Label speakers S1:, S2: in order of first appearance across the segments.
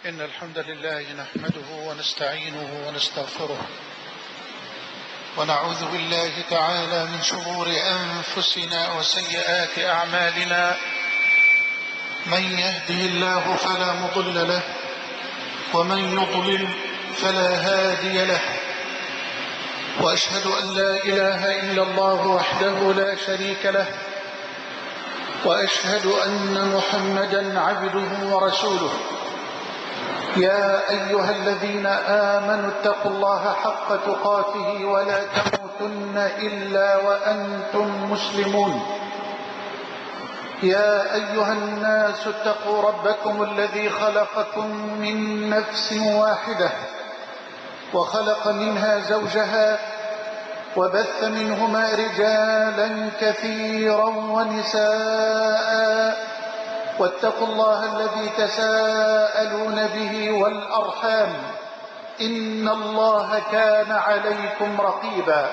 S1: إن الحمد لله نحمده ونستعينه ونستغفره ونعوذ بالله تعالى من شرور أنفسنا وسيئات أعمالنا. من يهده الله فلا مضل له ومن يضلل فلا هادي له، وأشهد أن لا إله إلا الله وحده لا شريك له، وأشهد أن محمدا عبده ورسوله. يا أيها الذين آمنوا اتقوا الله حق تقاته ولا تموتن إلا وأنتم مسلمون. يا أيها الناس اتقوا ربكم الذي خلقكم من نفس واحدة وخلق منها زوجها وبث منهما رجالا كثيرا ونساء، واتقوا الله الذي تساءلون به والأرحام إن الله كان عليكم رقيبا.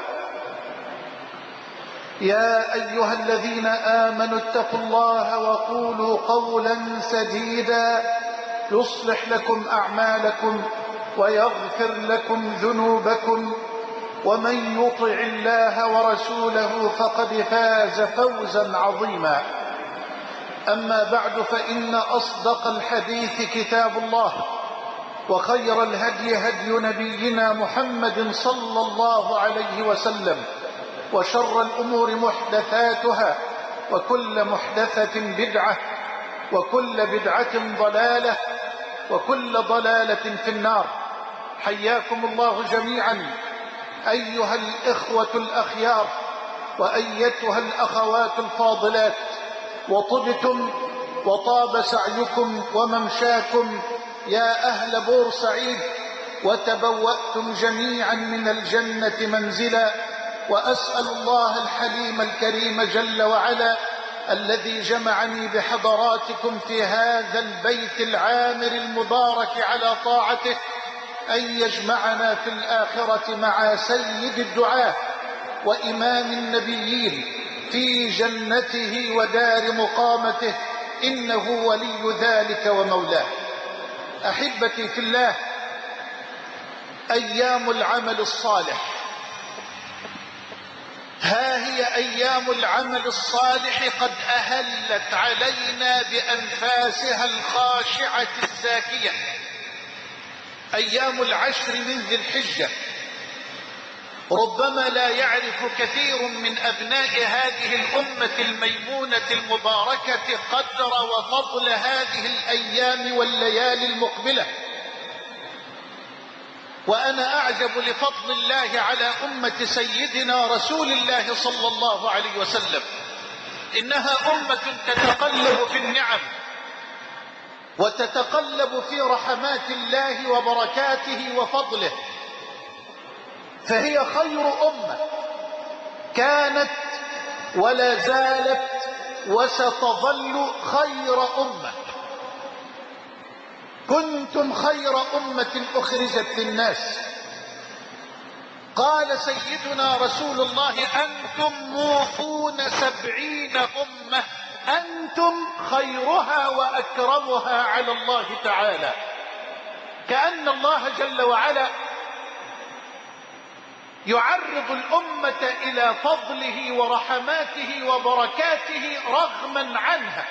S1: يا أيها الذين آمنوا اتقوا الله وقولوا قولا سديدا يصلح لكم أعمالكم ويغفر لكم ذنوبكم، ومن يطع الله ورسوله فقد فاز فوزا عظيما. أما بعد، فإن أصدق الحديث كتاب الله، وخير الهدي هدي نبينا محمد صلى الله عليه وسلم، وشر الأمور محدثاتها، وكل محدثة بدعة، وكل بدعة ضلالة، وكل ضلالة في النار. حياكم الله جميعا أيها الإخوة الأخيار وأيتها الأخوات الفاضلات، وطبتم وطاب سعيكم وممشاكم يا أهل بورسعيد، وتبوأتم جميعا من الجنة منزلا. وأسأل الله الحليم الكريم جل وعلا الذي جمعني بحضراتكم في هذا البيت العامر المبارك على طاعته أن يجمعنا في الآخرة مع سيد الدعاة وإمام النبيين في جنته ودار مقامته، إنه ولي ذلك ومولاه. أحبتي في الله، أيام العمل الصالح، ها هي أيام العمل الصالح قد أهلت علينا بأنفاسها الخاشعة الزاكية. أيام العشر من ذي الحجة، ربما لا يعرف كثير من أبناء هذه الأمة الميمونة المباركة قدر وفضل هذه الأيام والليالي المقبلة. وأنا أعجب لفضل الله على أمة سيدنا رسول الله صلى الله عليه وسلم. إنها أمة تتقلب في النعم وتتقلب في رحمات الله وبركاته وفضله، فهي خير أمة كانت ولا زالت وستظل خير أمة. كنتم خير أمة أخرجت للناس. قال سيدنا رسول الله: أنتم موفون 70 أمة، أنتم خيرها وأكرمها على الله تعالى. كأن الله جل وعلا يعرض الأمة إلى فضله ورحماته وبركاته رغما عنها،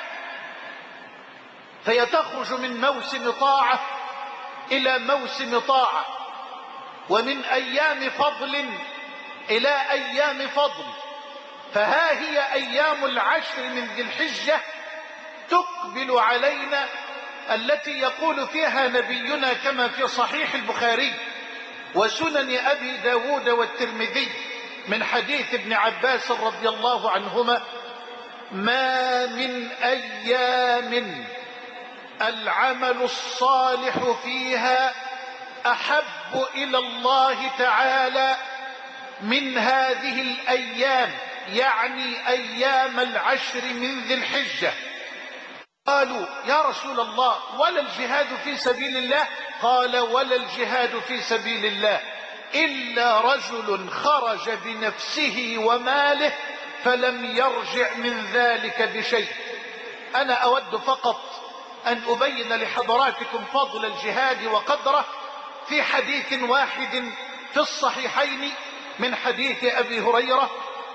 S1: فهي تخرج من موسم طاعة إلى موسم طاعة، ومن أيام فضل إلى أيام فضل. فها هي أيام العشر من ذي الحجة تقبل علينا، التي يقول فيها نبينا كما في صحيح البخاري وسنن أبي داود والترمذي من حديث ابن عباس رضي الله عنهما: ما من أيام العمل الصالح فيها أحب إلى الله تعالى من هذه الأيام، يعني أيام العشر من ذي الحجة. قالوا: يا رسول الله، ولا الجهاد في سبيل الله؟ قال: ولا الجهاد في سبيل الله إلا رجل خرج بنفسه وماله فلم يرجع من ذلك بشيء. أنا أود فقط أن أبين لحضراتكم فضل الجهاد وقدره في حديث واحد في الصحيحين من حديث أبي هريرة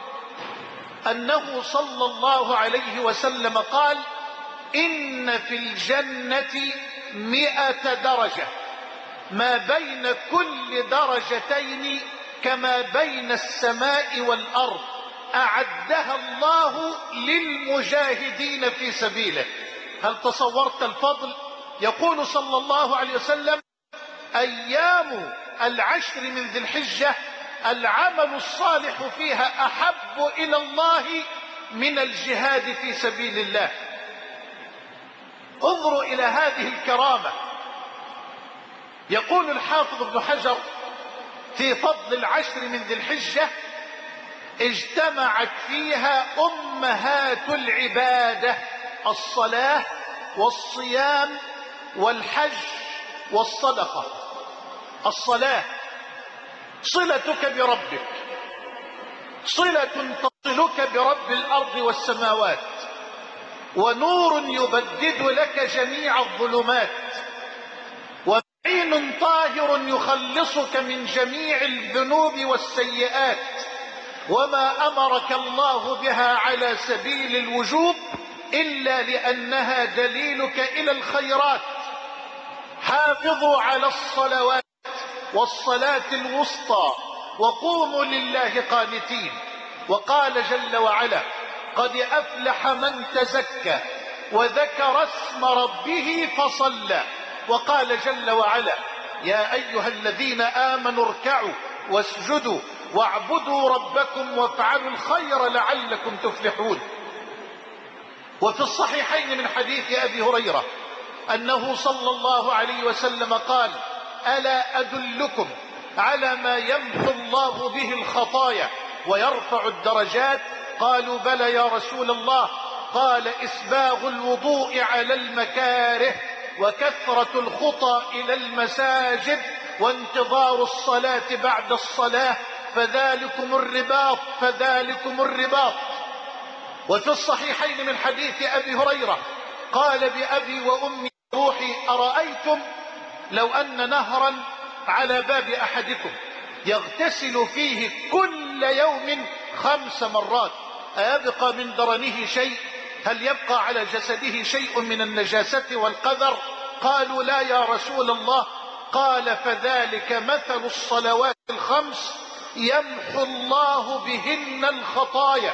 S1: أنه صلى الله عليه وسلم قال: إن في الجنة 100 درجة، ما بين كل درجتين كما بين السماء والأرض، أعدها الله للمجاهدين في سبيله. هل تصورت الفضل؟ يقول صلى الله عليه وسلم: أيام العشر من ذي الحجة العمل الصالح فيها أحب إلى الله من الجهاد في سبيل الله. انظروا إلى هذه الكرامة. يقول الحافظ ابن حجر في فضل العشر من ذي الحجة: اجتمعت فيها أمهات العبادة: الصلاة والصيام والحج والصدقة. الصلاة صلتك بربك، صلة تصلك برب الأرض والسماوات، ونور يبدد لك جميع الظلمات، ومعين طاهر يخلصك من جميع الذنوب والسيئات، وما أمرك الله بها على سبيل الوجوب إلا لأنها دليلك إلى الخيرات. حافظوا على الصلوات والصلاة الوسطى وقوموا لله قانتين. وقال جل وعلا: قد أفلح من تزكى وذكر اسم ربه فصلى. وقال جل وعلا: يا أيها الذين آمنوا اركعوا واسجدوا واعبدوا ربكم وافعلوا الخير لعلكم تفلحون. وفي الصحيحين من حديث أبي هريرة أنه صلى الله عليه وسلم قال: ألا أدلكم على ما يمحو الله به الخطايا ويرفع الدرجات؟ قالوا: بلى يا رسول الله. قال: إسباغ الوضوء على المكاره، وكثرة الخطى إلى المساجد، وانتظار الصلاة بعد الصلاة، فذلكم الرباط فذلكم الرباط. وفي الصحيحين من حديث أبي هريرة قال: بأبي وأمي روحي، أرأيتم لو أن نهرا على باب أحدكم يغتسل فيه كل يوم 5 مرات، أيبقى من درنه شيء؟ هل يبقى على جسده شيء من النجاسة والقذر؟ قالوا: لا يا رسول الله. قال: فذلك مثل الصلوات ال5 يمحو الله بهن الخطايا.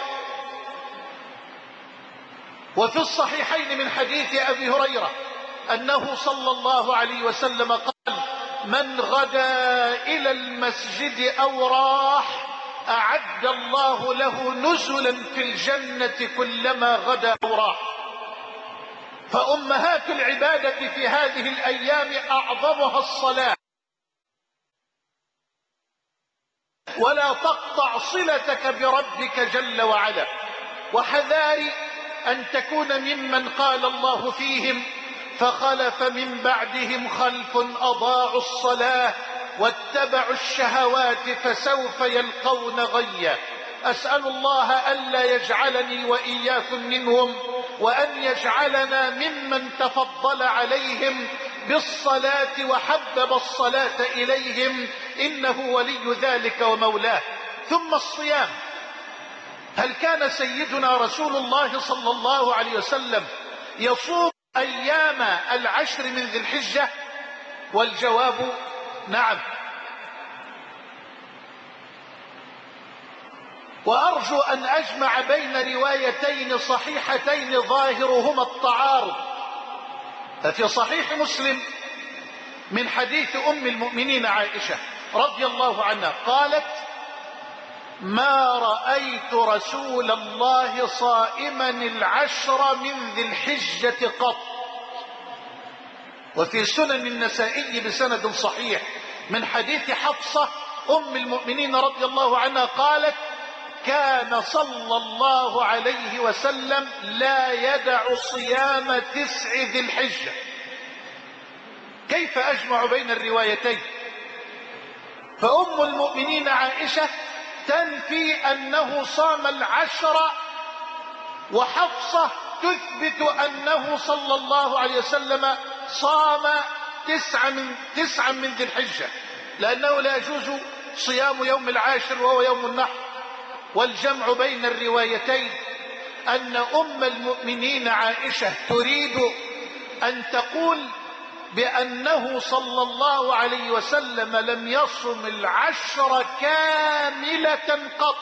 S1: وفي الصحيحين من حديث أبي هريرة أنه صلى الله عليه وسلم قال: من غدا إلى المسجد أو راح أعد الله له نزلا في الجنة كلما غدا أو راح. فأمهات العبادة في هذه الأيام أعظمها الصلاة، ولا تقطع صلتك بربك جل وعلا. وحذاري أن تكون ممن قال الله فيهم: فخلف من بعدهم خلف أضاعوا الصلاة واتبعوا الشهوات فسوف يلقون غيا. أسأل الله ألا يجعلني وإياكم منهم، وأن يجعلنا ممن تفضل عليهم بالصلاة وحبب الصلاة إليهم، إنه ولي ذلك ومولاه. ثم الصيام. هل كان سيدنا رسول الله صلى الله عليه وسلم يصوم أيام العشر من ذي الحجة؟ والجواب نعم. وأرجو أن أجمع بين روايتين صحيحتين ظاهرهما التعارض. ففي صحيح مسلم من حديث أم المؤمنين عائشة رضي الله عنها قالت: ما رأيت رسول الله صائما العشر من ذي الحجة قط. وفي سنن النسائي بسند صحيح من حديث حفصة أم المؤمنين رضي الله عنها قالت: كان صلى الله عليه وسلم لا يدع صيام 9 ذي الحجة. كيف أجمع بين الروايتين؟ فأم المؤمنين عائشة تنفي أنه صام 10 وحفصة تثبت أنه صلى الله عليه وسلم صام تسعا من ذي الحجة، لأنه لا يجوز صيام يوم العاشر وهو يوم النحر. والجمع بين الروايتين أن أم المؤمنين عائشة تريد أن تقول بأنه صلى الله عليه وسلم لم يصم العشر كاملة قط،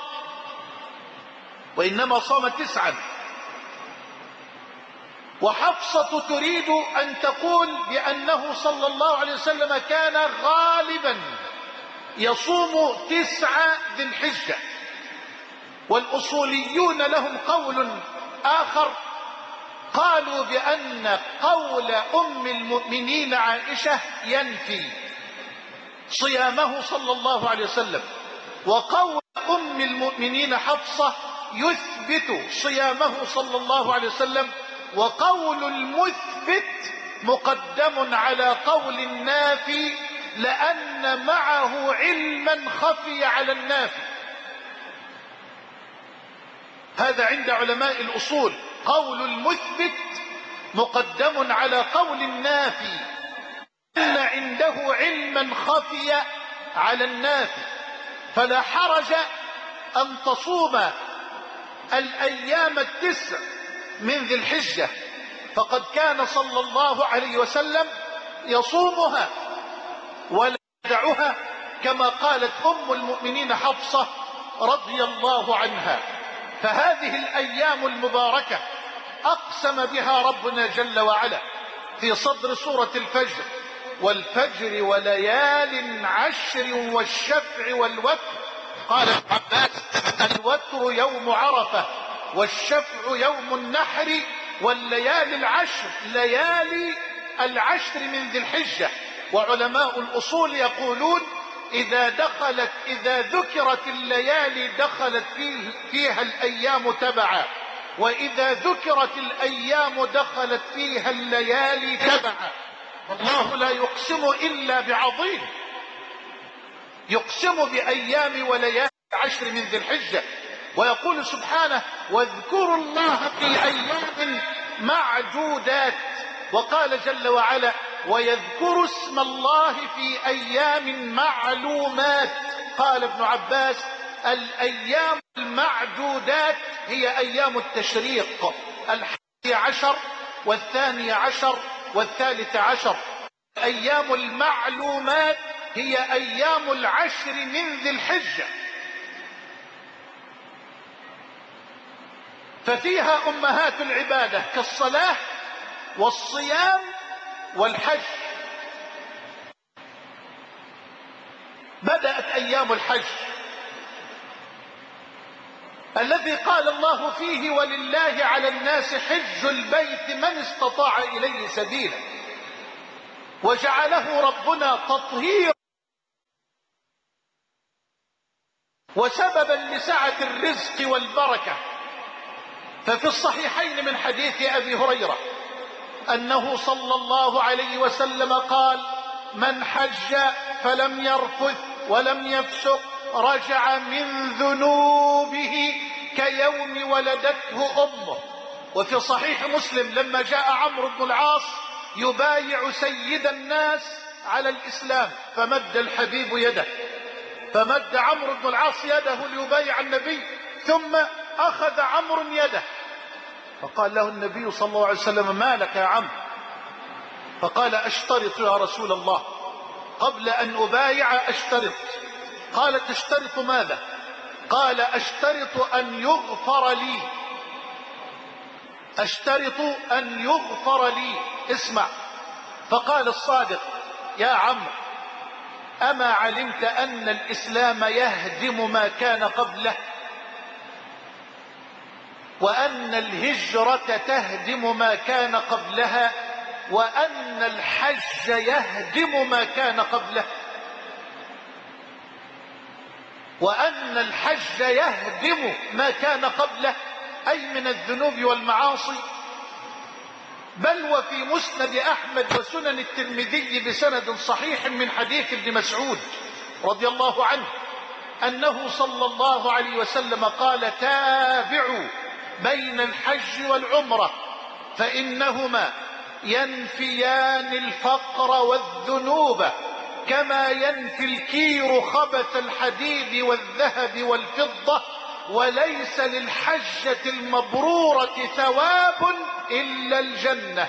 S1: وإنما صام 9. وحفصة تريد أن تقول بأنه صلى الله عليه وسلم كان غالبا يصوم 9 ذي الحجة. والأصوليون لهم قول آخر، قالوا بأن قول أم المؤمنين عائشة ينفي صيامه صلى الله عليه وسلم، وقول أم المؤمنين حفصة يثبت صيامه صلى الله عليه وسلم. وقول المثبت مقدم على قول النافي، لأن معه علما خفي على النافي. هذا عند علماء الأصول، قول المثبت مقدم على قول النافي، أن عنده علما خفي على النافي. فلا حرج أن تصوم الأيام 9 من ذي الحجة، فقد كان صلى الله عليه وسلم يصومها ولا يدعها، كما قالت أم المؤمنين حفصة رضي الله عنها. فهذه الأيام المباركة أقسم بها ربنا جل وعلا في صدر سورة الفجر: والفجر وليال عشر والشفع والوتر. قال ابن عباس: الوتر يوم عرفة، والشفع يوم النحر، والليالي العشر ليالي العشر من ذي الحجة. وعلماء الأصول يقولون إذا ذكرت الليالي دخلت فيها الأيام تبعا، وإذا ذكرت الأيام دخلت فيها الليالي تبعا. والله لا يقسم إلا بعظيم، يقسم بأيام وليالي عشر من ذي الحجة، ويقول سبحانه: واذكروا الله في أيام معدودات. وقال جل وعلا: ويذكر اسم الله في أيام معلومات. قال ابن عباس: الأيام المعدودات هي أيام التشريق، 11 و12 و13. أيام المعلومات هي أيام العشر من ذي الحجة، ففيها أمهات العبادة كالصلاة والصيام والحج. بدأت أيام الحج الذي قال الله فيه: ولله على الناس حج البيت من استطاع إليه سبيلا. وجعله ربنا تطهيرا وسببا لسعة الرزق والبركة. ففي الصحيحين من حديث أبي هريرة أنه صلى الله عليه وسلم قال: من حج فلم يرفث ولم يفسق رجع من ذنوبه كيوم ولدته أمه. وفي صحيح مسلم لما جاء عمرو بن العاص يبايع سيد الناس على الإسلام، فمد الحبيب يده، فمد عمرو بن العاص يده ليبايع النبي، ثم أخذ عمرو يده، فقال له النبي صلى الله عليه وسلم: ما لك يا عم؟ فقال: أشترط يا رسول الله، قبل أن أبايع أشترط. قال: تشترط ماذا؟ قال: أشترط أن يغفر لي، أشترط أن يغفر لي. اسمع. فقال الصادق: يا عم، أما علمت أن الإسلام يهدم ما كان قبله، وأن الهجرة تهدم ما كان قبلها، وأن الحج يهدم ما كان قبله، وأن الحج يهدم ما كان قبله، أي من الذنوب والمعاصي. بل وفي مسند أحمد وسنن الترمذي بسند صحيح من حديث ابن مسعود رضي الله عنه أنه صلى الله عليه وسلم قال: تابعوا بين الحج والعمرة، فإنهما ينفيان الفقر والذنوب كما ينفي الكير خبث الحديد والذهب والفضة، وليس للحجة المبرورة ثواب إلا الجنة.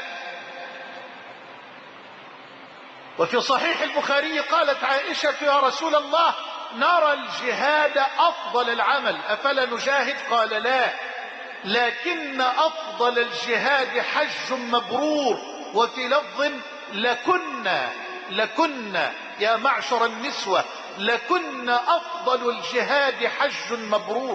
S1: وفي صحيح البخاري قالت عائشة: يا رسول الله، نرى الجهاد أفضل العمل، أفلا نجاهد؟ قال: لا، لكن أفضل الجهاد حج مبرور. وفي لفظ: لكنا يا معشر النسوة، لكن أفضل الجهاد حج مبرور.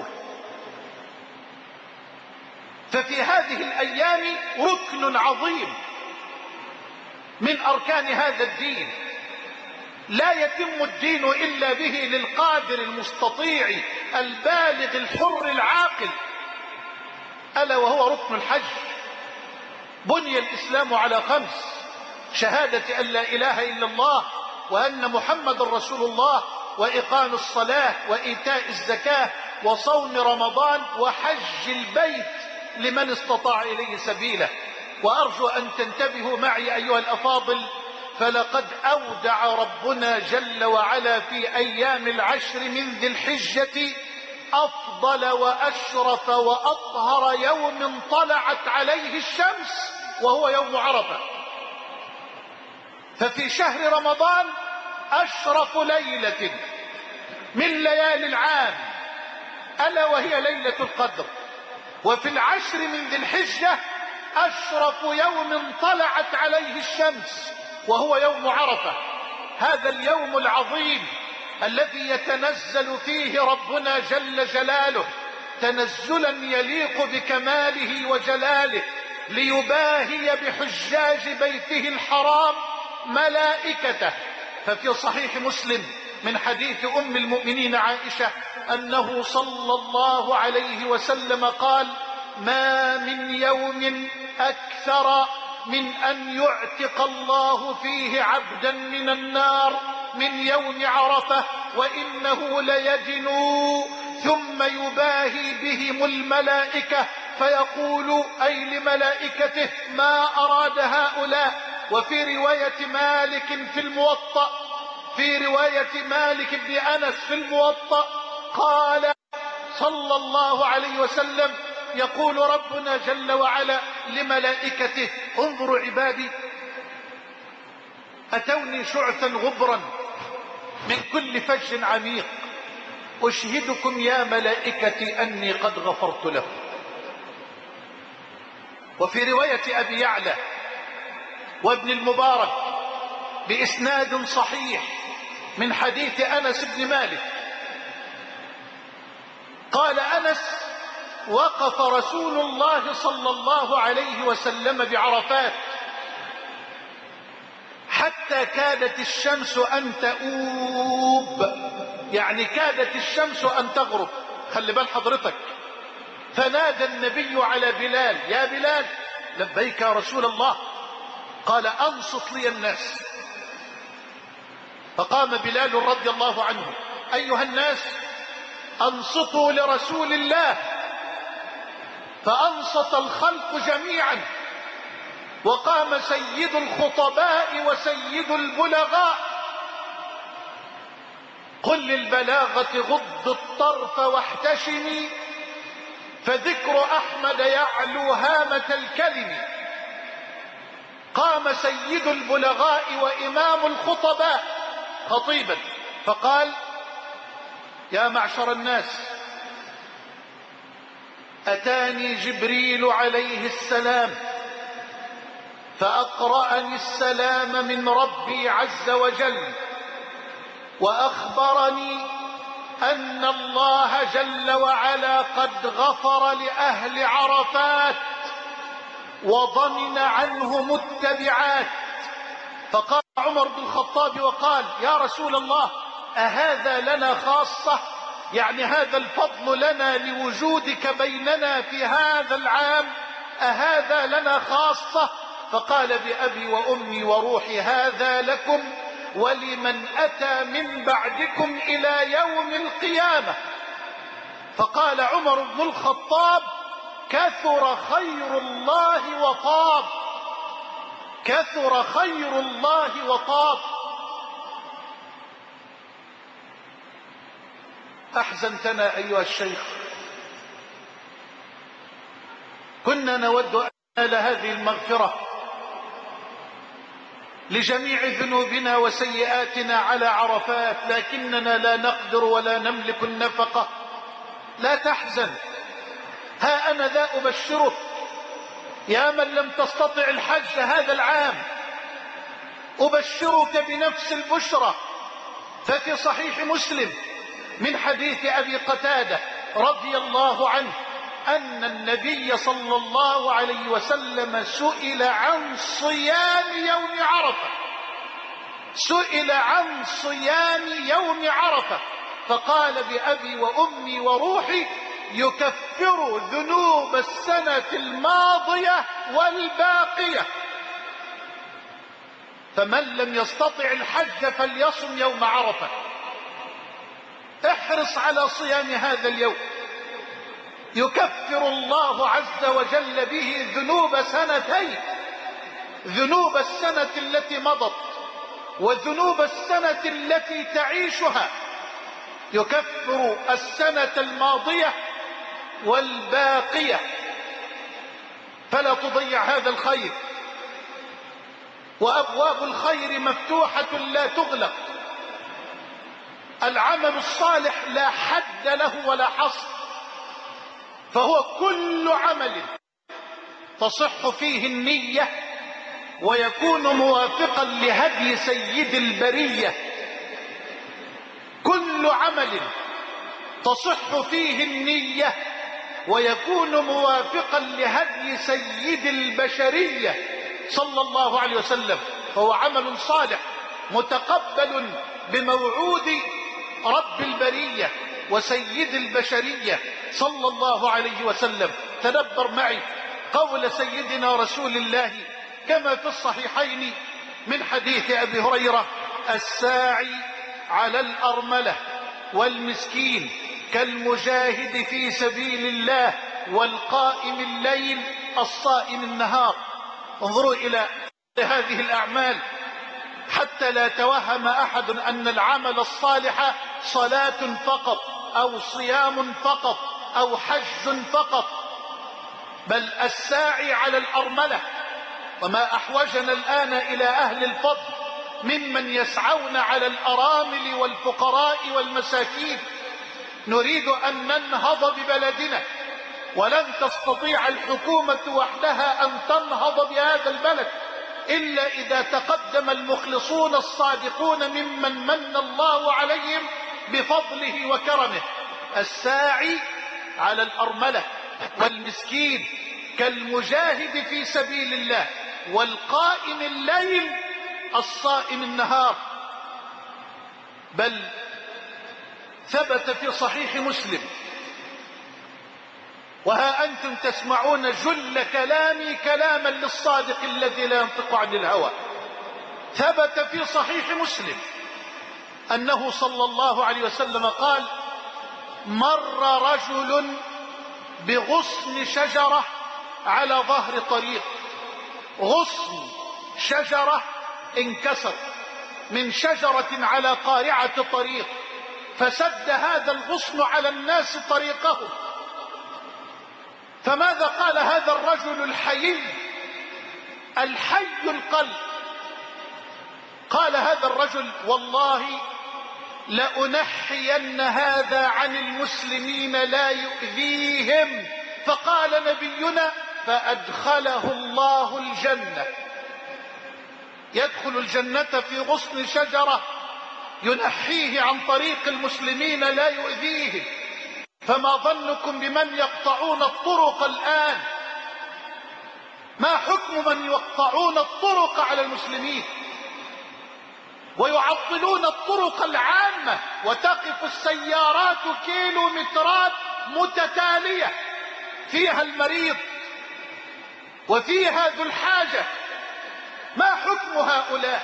S1: ففي هذه الأيام ركن عظيم من أركان هذا الدين، لا يتم الدين إلا به للقادر المستطيع البالغ الحر العاقل، ألا وهو ركن الحج. بني الإسلام على 5: شهادة أن لا إله إلا الله وأن محمد رسول الله، وإقام الصلاة، وإيتاء الزكاة، وصوم رمضان، وحج البيت لمن استطاع إليه سبيلا. وأرجو أن تنتبهوا معي أيها الأفاضل، فلقد أودع ربنا جل وعلا في أيام العشر من ذي الحجة أفضل وأشرف وأطهر يوم طلعت عليه الشمس، وهو يوم عرفة. ففي شهر رمضان أشرف ليلة من ليالي العام، ألا وهي ليلة القدر. وفي العشر من ذي الحجة أشرف يوم طلعت عليه الشمس، وهو يوم عرفة. هذا اليوم العظيم الذي يتنزل فيه ربنا جل جلاله تنزلا يليق بكماله وجلاله، ليباهي بحجاج بيته الحرام ملائكته. ففي صحيح مسلم من حديث أم المؤمنين عائشة أنه صلى الله عليه وسلم قال: ما من يوم أكثر من أن يعتق الله فيه عبدا من النار من يوم عرفة، وإنه ليدنو ثم يباهي بهم الملائكة فيقول: أي لملائكته ما أراد هؤلاء. وفي رواية مالك في الموطأ، في رواية مالك بن أنس في الموطأ، قال صلى الله عليه وسلم: يقول ربنا جل وعلا لملائكته: انظروا عبادي، أتوني شعثا غبرا من كل فج عميق، أشهدكم يا ملائكتي أني قد غفرت له. وفي رواية أبي يعلى وابن المبارك بإسناد صحيح من حديث أنس بن مالك قال أنس: وقف رسول الله صلى الله عليه وسلم بعرفات حتى كادت الشمس أن تؤوب، يعني كادت الشمس أن تغرب. خلي بال حضرتك. فنادى النبي على بلال: يا بلال. لبيك يا رسول الله. قال: أنصت لي الناس. فقام بلال رضي الله عنه: أيها الناس، أنصتوا لرسول الله. فأنصت الخلق جميعا، وقام سيد الخطباء وسيد البلغاء: قل للبلاغة غض الطرف واحتشمي، فذكر أحمد يعلو هامة الكلم. قام سيد البلغاء وإمام الخطباء خطيبا فقال: يا معشر الناس، أتاني جبريل عليه السلام فأقرأني السلام من ربي عز وجل، وأخبرني أن الله جل وعلا قد غفر لأهل عرفات وضمن عنهم التبعات. فقال عمر بن الخطاب وقال: يا رسول الله، أهذا لنا خاصة؟ يعني هذا الفضل لنا لوجودك بيننا في هذا العام؟ أهذا لنا خاصة؟ فقال: بأبي وأمي وروحي، هذا لكم ولمن أتى من بعدكم إلى يوم القيامة. فقال عمر بن الخطاب: كثر خير الله وطاب، كثر خير الله وطاب. أحزنتنا أيها الشيخ، كنا نود أن ننال هذه المغفرة لجميع ذنوبنا وسيئاتنا على عرفات، لكننا لا نقدر ولا نملك النفقة. لا تحزن، ها أنا ذا أبشرك يا من لم تستطع الحج هذا العام، أبشرك بنفس البشرى. ففي صحيح مسلم من حديث أبي قتادة رضي الله عنه أن النبي صلى الله عليه وسلم سئل عن صيام يوم عرفة، سئل عن صيام يوم عرفة فقال بأبي وأمي وروحي يكفر ذنوب السنة الماضية والباقية. فمن لم يستطع الحج فليصم يوم عرفة. احرص على صيام هذا اليوم، يكفر الله عز وجل به ذنوب سنتين، ذنوب السنة التي مضت وذنوب السنة التي تعيشها، يكفر السنة الماضية والباقية. فلا تضيع هذا الخير، وأبواب الخير مفتوحة لا تغلق. العمل الصالح لا حد له ولا حصر، فهو كل عمل تصح فيه النية ويكون موافقا لهدي سيد البرية، كل عمل تصح فيه النية ويكون موافقا لهدي سيد البشرية صلى الله عليه وسلم، فهو عمل صالح متقبل بموعود رب البرية وسيد البشرية صلى الله عليه وسلم. تدبر معي قول سيدنا رسول الله كما في الصحيحين من حديث أبي هريرة: الساعي على الأرملة والمسكين كالمجاهد في سبيل الله والقائم الليل الصائم النهار. انظروا إلى هذه الأعمال حتى لا توهم أحد أن العمل الصالح صلاة فقط أو صيام فقط أو حج فقط، بل الساعي على الأرملة. وما أحوجنا الآن إلى أهل الفضل ممن يسعون على الأرامل والفقراء والمساكين. نريد أن ننهض ببلدنا، ولن تستطيع الحكومة وحدها أن تنهض بهذا البلد إلا إذا تقدم المخلصون الصادقون ممن من الله عليهم بفضله وكرمه. الساعي على الأرملة والمسكين كالمجاهد في سبيل الله والقائم الليل الصائم النهار. بل ثبت في صحيح مسلم، وها أنتم تسمعون جل كلامي كلاما للصادق الذي لا ينطق عن الهوى، ثبت في صحيح مسلم أنه صلى الله عليه وسلم قال: مر رجل بغصن شجرة على ظهر طريق، غصن شجرة انكسر من شجرة على قارعة طريق، فسد هذا الغصن على الناس طريقهم. فماذا قال هذا الرجل الحيي الحي القلب؟ قال هذا الرجل: والله لأنحين هذا عن المسلمين لا يؤذيهم. فقال نبينا: فأدخله الله الجنة. يدخل الجنة في غصن شجرة ينحيه عن طريق المسلمين لا يؤذيهم. فما ظنكم بمن يقطعون الطرق الآن؟ ما حكم من يقطعون الطرق على المسلمين ويعطلون الطرق العامة وتقف السيارات كيلومترات متتالية فيها المريض وفيها ذو الحاجة؟ ما حكم هؤلاء؟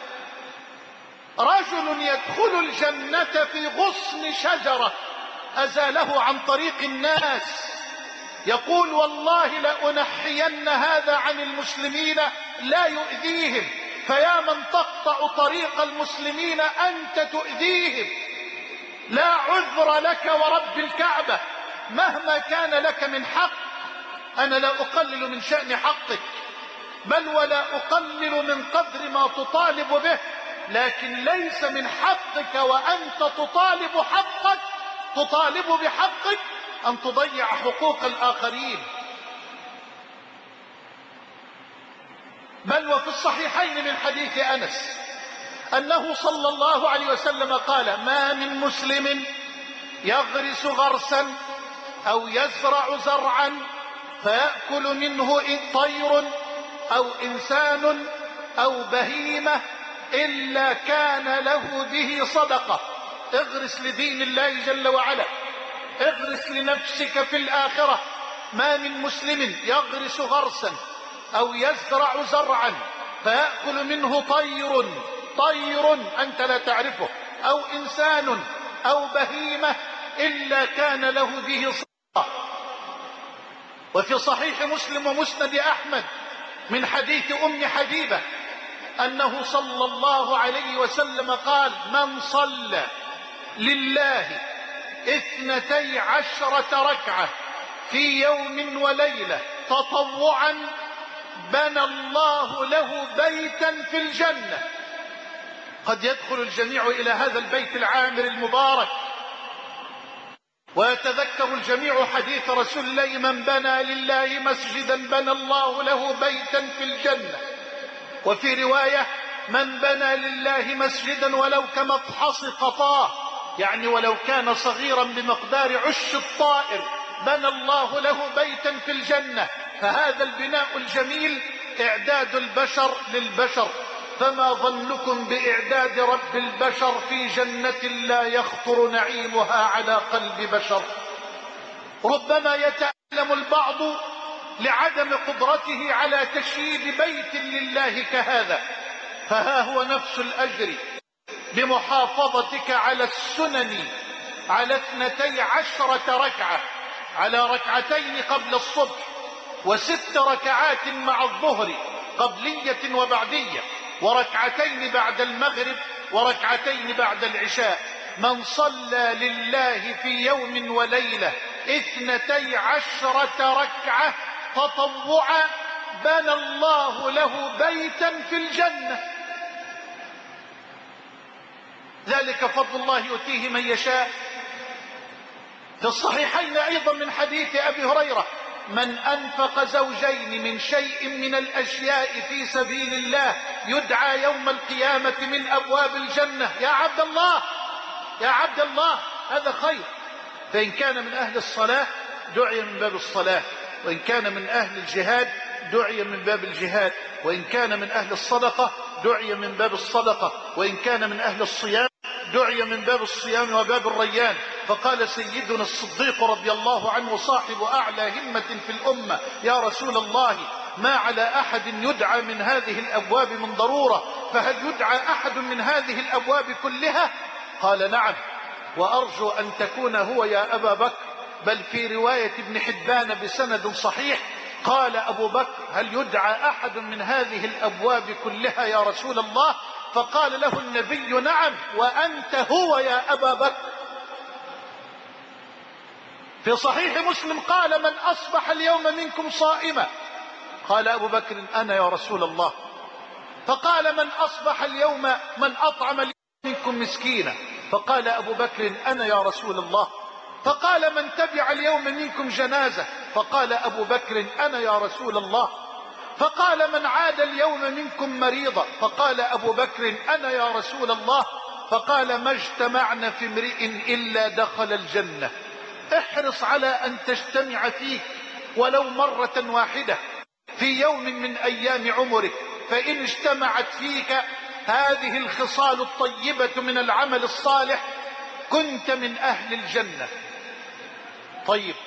S1: رجل يدخل الجنة في غصن شجرة أزاله عن طريق الناس يقول والله لأنحين هذا عن المسلمين لا يؤذيهم، فيا من تقطع طريق المسلمين أنت تؤذيهم. لا عذر لك ورب الكعبة مهما كان لك من حق. أنا لا أقلل من شأن حقك، بل ولا أقلل من قدر ما تطالب به، لكن ليس من حقك وأنت تطالب بحقك أن تضيع حقوق الآخرين. بل وفي الصحيحين من حديث أنس أنه صلى الله عليه وسلم قال: ما من مسلم يغرس غرسا أو يزرع زرعا فيأكل منه طير أو إنسان أو بهيمة إلا كان له به صدقة. اغرس لدين الله جل وعلا، اغرس لنفسك في الآخرة. ما من مسلم يغرس غرسا أو يزرع زرعا فيأكل منه طير أنت لا تعرفه أو إنسان أو بهيمة إلا كان له به صدقة. وفي صحيح مسلم ومسند أحمد من حديث أم حبيبة أنه صلى الله عليه وسلم قال: من صلى لله 12 ركعة في يوم وليلة تطوعا بنى الله له بيتا في الجنة. قد يدخل الجميع إلى هذا البيت العامر المبارك ويتذكر الجميع حديث رسول الله: من بنى لله مسجدا بنى الله له بيتا في الجنة. وفي رواية: من بنى لله مسجدا ولو كمفحص قطاه، يعني ولو كان صغيرا بمقدار عش الطائر، بنى الله له بيتا في الجنة. فهذا البناء الجميل إعداد البشر للبشر، فما ظنكم بإعداد رب البشر في جنة لا يخطر نعيمها على قلب بشر. ربما يتألم البعض لعدم قدرته على تشييد بيت لله كهذا، فها هو نفس الأجر بمحافظتك على السنن، على 12 ركعة، على ركعتين قبل الصبح و6 ركعات مع الظهر قبلية وبعدية، وركعتين بعد المغرب وركعتين بعد العشاء. من صلى لله في يوم وليلة 12 ركعة تطوعا بنى الله له بيتا في الجنة. ذلك فضل الله يؤتيه من يشاء. في الصحيحين أيضا من حديث أبي هريرة: من أنفق زوجين من شيء من الأشياء في سبيل الله يدعى يوم القيامة من أبواب الجنة. يا عبد الله، يا عبد الله، هذا خير. فإن كان من أهل الصلاة دعي من باب الصلاة، وإن كان من أهل الجهاد دعي من باب الجهاد، وإن كان من أهل الصدقة دعي من باب الصدقة، وإن كان من أهل الصيام دعي من باب الصيام وباب الريان. فقال سيدنا الصديق رضي الله عنه صاحب أعلى همة في الأمة: يا رسول الله، ما على أحد يدعى من هذه الأبواب من ضرورة، فهل يدعى أحد من هذه الأبواب كلها؟ قال: نعم، وأرجو أن تكون هو يا أبا بكر. بل في رواية ابن حبان بسند صحيح قال أبو بكر: هل يدعى أحد من هذه الأبواب كلها يا رسول الله؟ فقال له النبي: نعم، وأنت هو يا أبا بكر. في صحيح مسلم قال: من أصبح اليوم منكم صائما؟ قال أبو بكر: أنا يا رسول الله. فقال: من أصبح اليوم من أطعم اليوم منكم مسكينا؟ فقال أبو بكر: أنا يا رسول الله. فقال: من تبع اليوم منكم جنازة؟ فقال أبو بكر: أنا يا رسول الله. فقال: من عاد اليوم منكم مريضا؟ فقال أبو بكر: أنا يا رسول الله. فقال: ما اجتمعنا في امرئ إلا دخل الجنة. احرص على أن تجتمع فيك ولو مرة واحدة في يوم من أيام عمرك، فإن اجتمعت فيك هذه الخصال الطيبة من العمل الصالح كنت من أهل الجنة. طيب،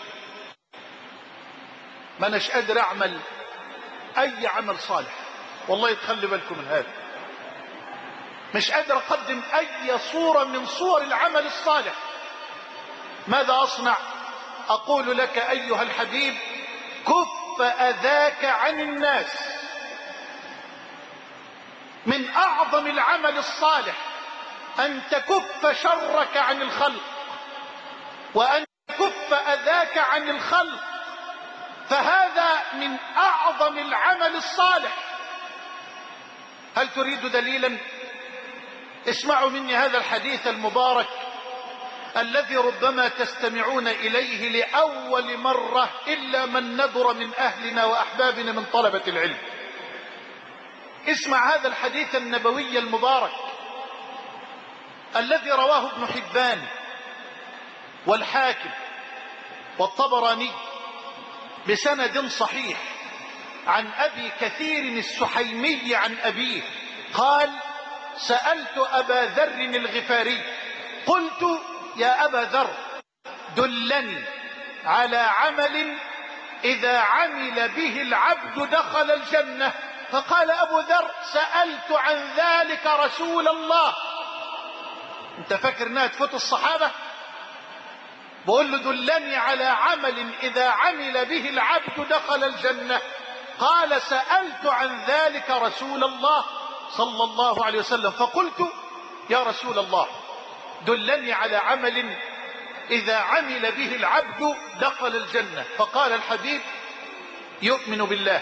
S1: ما أناش قادر أعمل أي عمل صالح، والله تخلي بالكم من هذا، مش قادر أقدم أي صورة من صور العمل الصالح. ماذا أصنع؟ أقول لك أيها الحبيب كف أذاك عن الناس. من أعظم العمل الصالح أن تكف شرك عن الخلق، وأن تكف أذاك عن الخلق، فهذا من أعظم العمل الصالح. هل تريد دليلا؟ اسمعوا مني هذا الحديث المبارك الذي ربما تستمعون إليه لأول مرة إلا من ندر من أهلنا وأحبابنا من طلبة العلم. اسمع هذا الحديث النبوي المبارك الذي رواه ابن حبان والحاكم والطبراني بسند صحيح عن أبي كثير السحيمي عن أبيه قال: سألت أبا ذر الغفاري قلت: يا أبا ذر دلني على عمل إذا عمل به العبد دخل الجنة. فقال أبو ذر: سألت عن ذلك رسول الله. انت فاكر انها تفوت الصحابة؟ بقول له: دلني على عمل إذا عمل به العبد دخل الجنة. قال: سألت عن ذلك رسول الله صلى الله عليه وسلم فقلت: يا رسول الله دلني على عمل إذا عمل به العبد دخل الجنة. فقال الحبيب: يؤمن بالله.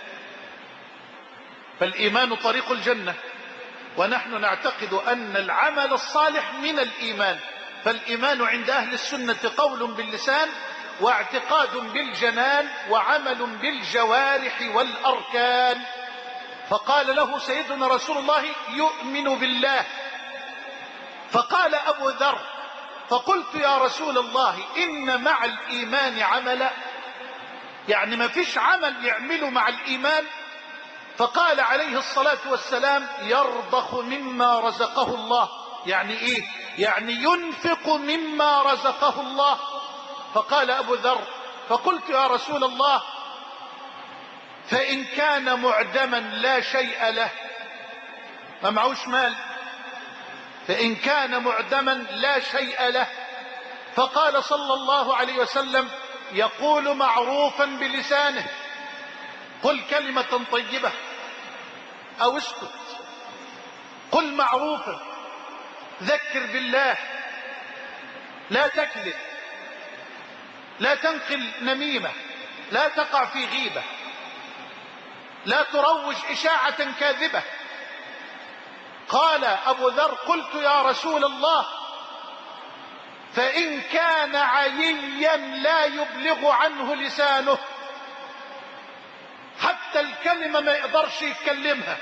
S1: فالإيمان طريق الجنة، ونحن نعتقد أن العمل الصالح من الإيمان. فالإيمان عند أهل السنة قول باللسان واعتقاد بالجنان وعمل بالجوارح والأركان. فقال له سيدنا رسول الله: يؤمن بالله. فقال أبو ذر: فقلت: يا رسول الله إن مع الإيمان عملا، يعني ما فيش عمل يعمله مع الإيمان؟ فقال عليه الصلاة والسلام: يرضخ مما رزقه الله. يعني إيه؟ يعني ينفق مما رزقه الله. فقال أبو ذر: فقلت: يا رسول الله فإن كان معدما لا شيء له، ما معوش مال، فإن كان معدما لا شيء له. فقال صلى الله عليه وسلم: يقول معروفا بلسانه، قل كلمة طيبة أو اسكت، قل معروفا، ذكر بالله، لا تكذب، لا تنقل نميمة، لا تقع في غيبة، لا تروج إشاعة كاذبة. قال أبو ذر: قلت: يا رسول الله فإن كان عييا لا يبلغ عنه لسانه، حتى الكلمة ما يقدرش يتكلمها.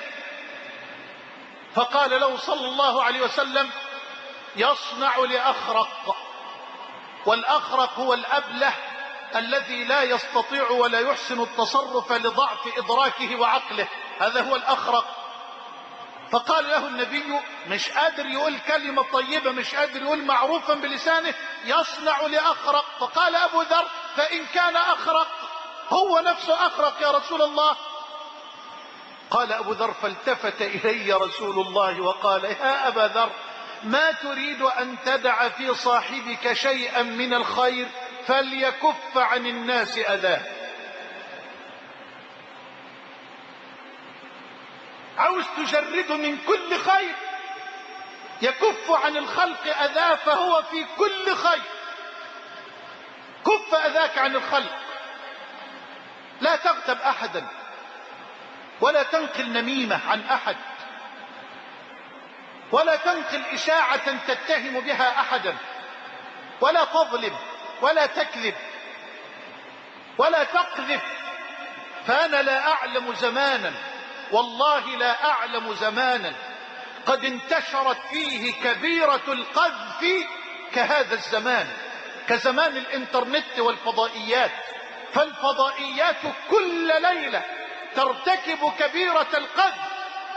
S1: فقال له صلى الله عليه وسلم: يصنع لأخرق. والأخرق هو الأبله الذي لا يستطيع ولا يحسن التصرف لضعف إدراكه وعقله، هذا هو الأخرق. فقال له النبي: مش قادر يقول كلمة طيبة، مش قادر يقول معروفا بلسانه، يصنع لأخرق. فقال أبو ذر: فإن كان أخرق، هو نفسه أخرق يا رسول الله. قال أبو ذر: فالتفت إلي رسول الله وقال: يا أبا ذر ما تريد أن تدع في صاحبك شيئا من الخير فليكف عن الناس أذاه. عاوز تجرده من كل خير، يكف عن الخلق أذاه، فهو في كل خير. كف أذاك عن الخلق، لا تغتب أحدا، ولا تنقل نميمة عن أحد، ولا تنقل إشاعة تتهم بها أحدا، ولا تظلم، ولا تكذب، ولا تقذف. فأنا لا أعلم زمانا، والله لا أعلم زمانا قد انتشرت فيه كبيرة القذف كهذا الزمان، كزمان الإنترنت والفضائيات. فالفضائيات كل ليلة ترتكب كبيرة القذف،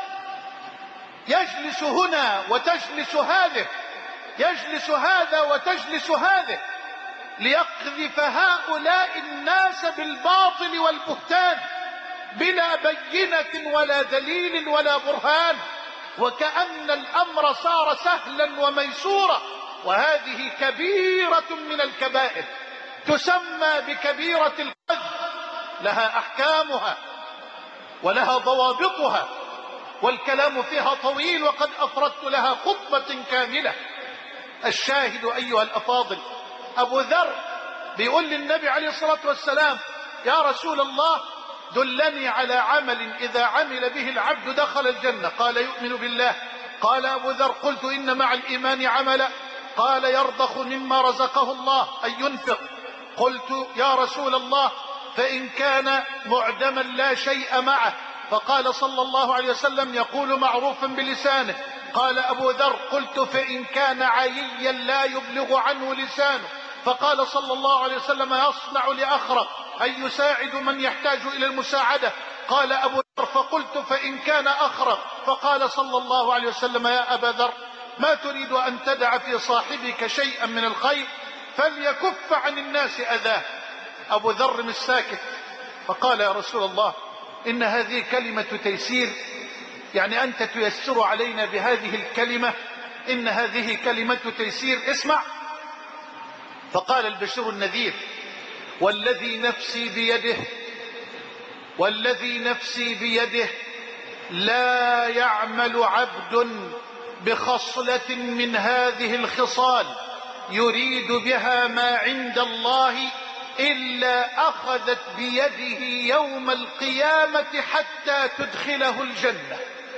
S1: يجلس هنا وتجلس هذه، يجلس هذا وتجلس هذه، ليقذف هؤلاء الناس بالباطل والبهتان بلا بينة ولا دليل ولا برهان، وكأن الأمر صار سهلا وميسورا، وهذه كبيرة من الكبائر. تسمى بكبيرة القذف، لها أحكامها ولها ضوابطها، والكلام فيها طويل وقد أفردت لها خطبة كاملة. الشاهد أيها الأفاضل، أبو ذر بيقول للنبي عليه الصلاة والسلام: يا رسول الله، دلني على عمل إذا عمل به العبد دخل الجنة. قال: يؤمن بالله. قال أبو ذر: قلت إن مع الإيمان عملا. قال: يرضخ مما رزقه الله، أي ينفق. قلت: يا رسول الله، فإن كان معدما لا شيء معه؟ فقال صلى الله عليه وسلم: يقول معروفا بلسانه. قال أبو ذر: قلت: فإن كان عييا لا يبلغ عنه لسانه؟ فقال صلى الله عليه وسلم: يصنع لأخرق، أي يساعد من يحتاج إلى المساعدة. قال أبو ذر: فقلت: فإن كان أخرق؟ فقال صلى الله عليه وسلم: يا أبا ذر، ما تريد أن تدع في صاحبك شيئا من الخير فليكف عن الناس أذاه. أبو ذر مش ساكت، فقال: يا رسول الله، إن هذه كلمة تيسير، يعني أنت تيسر علينا بهذه الكلمة، إن هذه كلمة تيسير، اسمع. فقال البشير النذير: والذي نفسي بيده، والذي نفسي بيده، لا يعمل عبد بخصلة من هذه الخصال يريد بها ما عند الله إلا أخذت بيده يوم القيامة حتى تدخله الجنة.